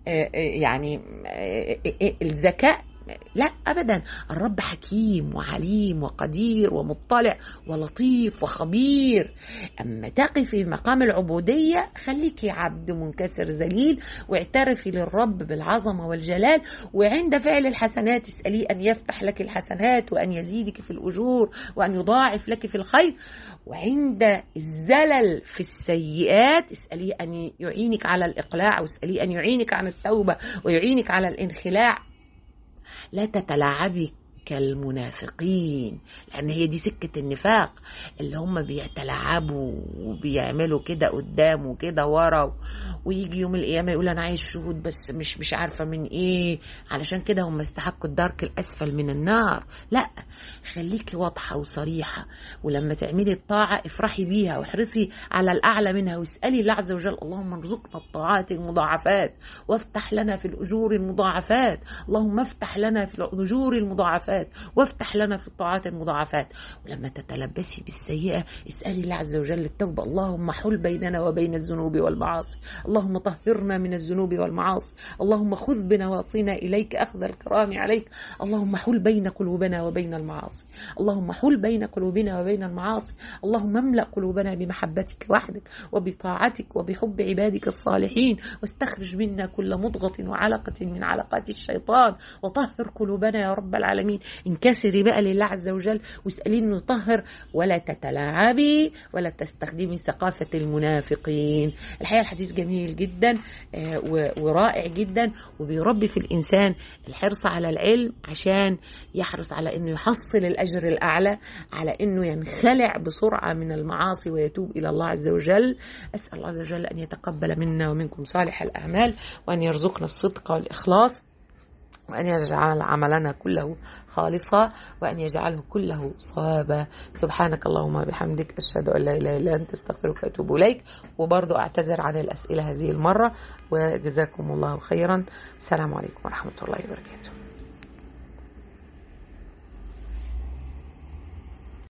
يعني الذكاء لا ابدا، الرب حكيم وعليم وقدير ومطلع ولطيف وخبير. اما تقفي في مقام العبوديه خليكي عبد منكسر ذليل، واعترفي للرب بالعظمه والجلال، وعند فعل الحسنات اساليه ان يفتح لك الحسنات وان يزيدك في الاجور وان يضاعف لك في الخير، وعند الزلل في السيئات اساليه ان يعينك على الاقلاع، واساليه ان يعينك على التوبه ويعينك على الانخلاع. لا تتلاعبي كالمنافقين، لأن هي دي سكة النفاق اللي هم بيتلاعبوا وبيعملوا كده قدام وكده ورا، ويجي يوم القيامة يقول أنا عايز شهود بس مش مش عارفة من إيه، علشان كده هم استحقوا الدرك الأسفل من النار. لا، خليكي واضحة وصريحة، ولما تعملي الطاعة افرحي بيها واحرصي على الأعلى منها، واسألي الله عز وجل اللهم ارزقنا الطاعات المضاعفات وافتح لنا في الأجور المضاعفات، اللهم افتح لنا في الأجور المضاعفات. المضاعفات، وافتح لنا في الطاعات المضاعفات. ولما تتلبسي بالسيئة اسألي الله عز وجل التوبة. اللهم حل بيننا وبين الذنوب والمعاصي، اللهم طهرنا من الذنوب والمعاصي، اللهم خذ بنواصينا إليك أخذ الكرام عليك، اللهم حل بين قلوبنا وبين المعاصي، اللهم حل بين قلوبنا وبين المعاصي، اللهم املأ قلوبنا بمحبتك وحدك وبطاعتك وبحب عبادك الصالحين، واستخرج منا كل مضغة وعلقة من علقات الشيطان، وطهر قلوبنا يا رب العالمين. انكسري بقى لله عز وجل واسألي انه يطهر، ولا تتلاعبي ولا تستخدمي ثقافة المنافقين. الحقيقة الحديث جميل جدا ورائع جدا، وبيربي في الإنسان الحرص على العلم عشان يحرص على انه يحصل الأجر الأعلى، على انه ينخلع بسرعة من المعاصي ويتوب إلى الله عز وجل. أسأل الله عز وجل أن يتقبل منا ومنكم صالح الأعمال، وأن يرزقنا الصدق والإخلاص، وأن يجعل عملنا كله خالصا، وأن يجعله كله صوابا. سبحانك اللهم وبحمدك، أشهد أن لا إله إلا أنت، استغفرك وأتوب إليك. وبرضو أعتذر عن الأسئلة هذه المرة، وجزاكم الله خيرا. السلام عليكم ورحمة الله وبركاته.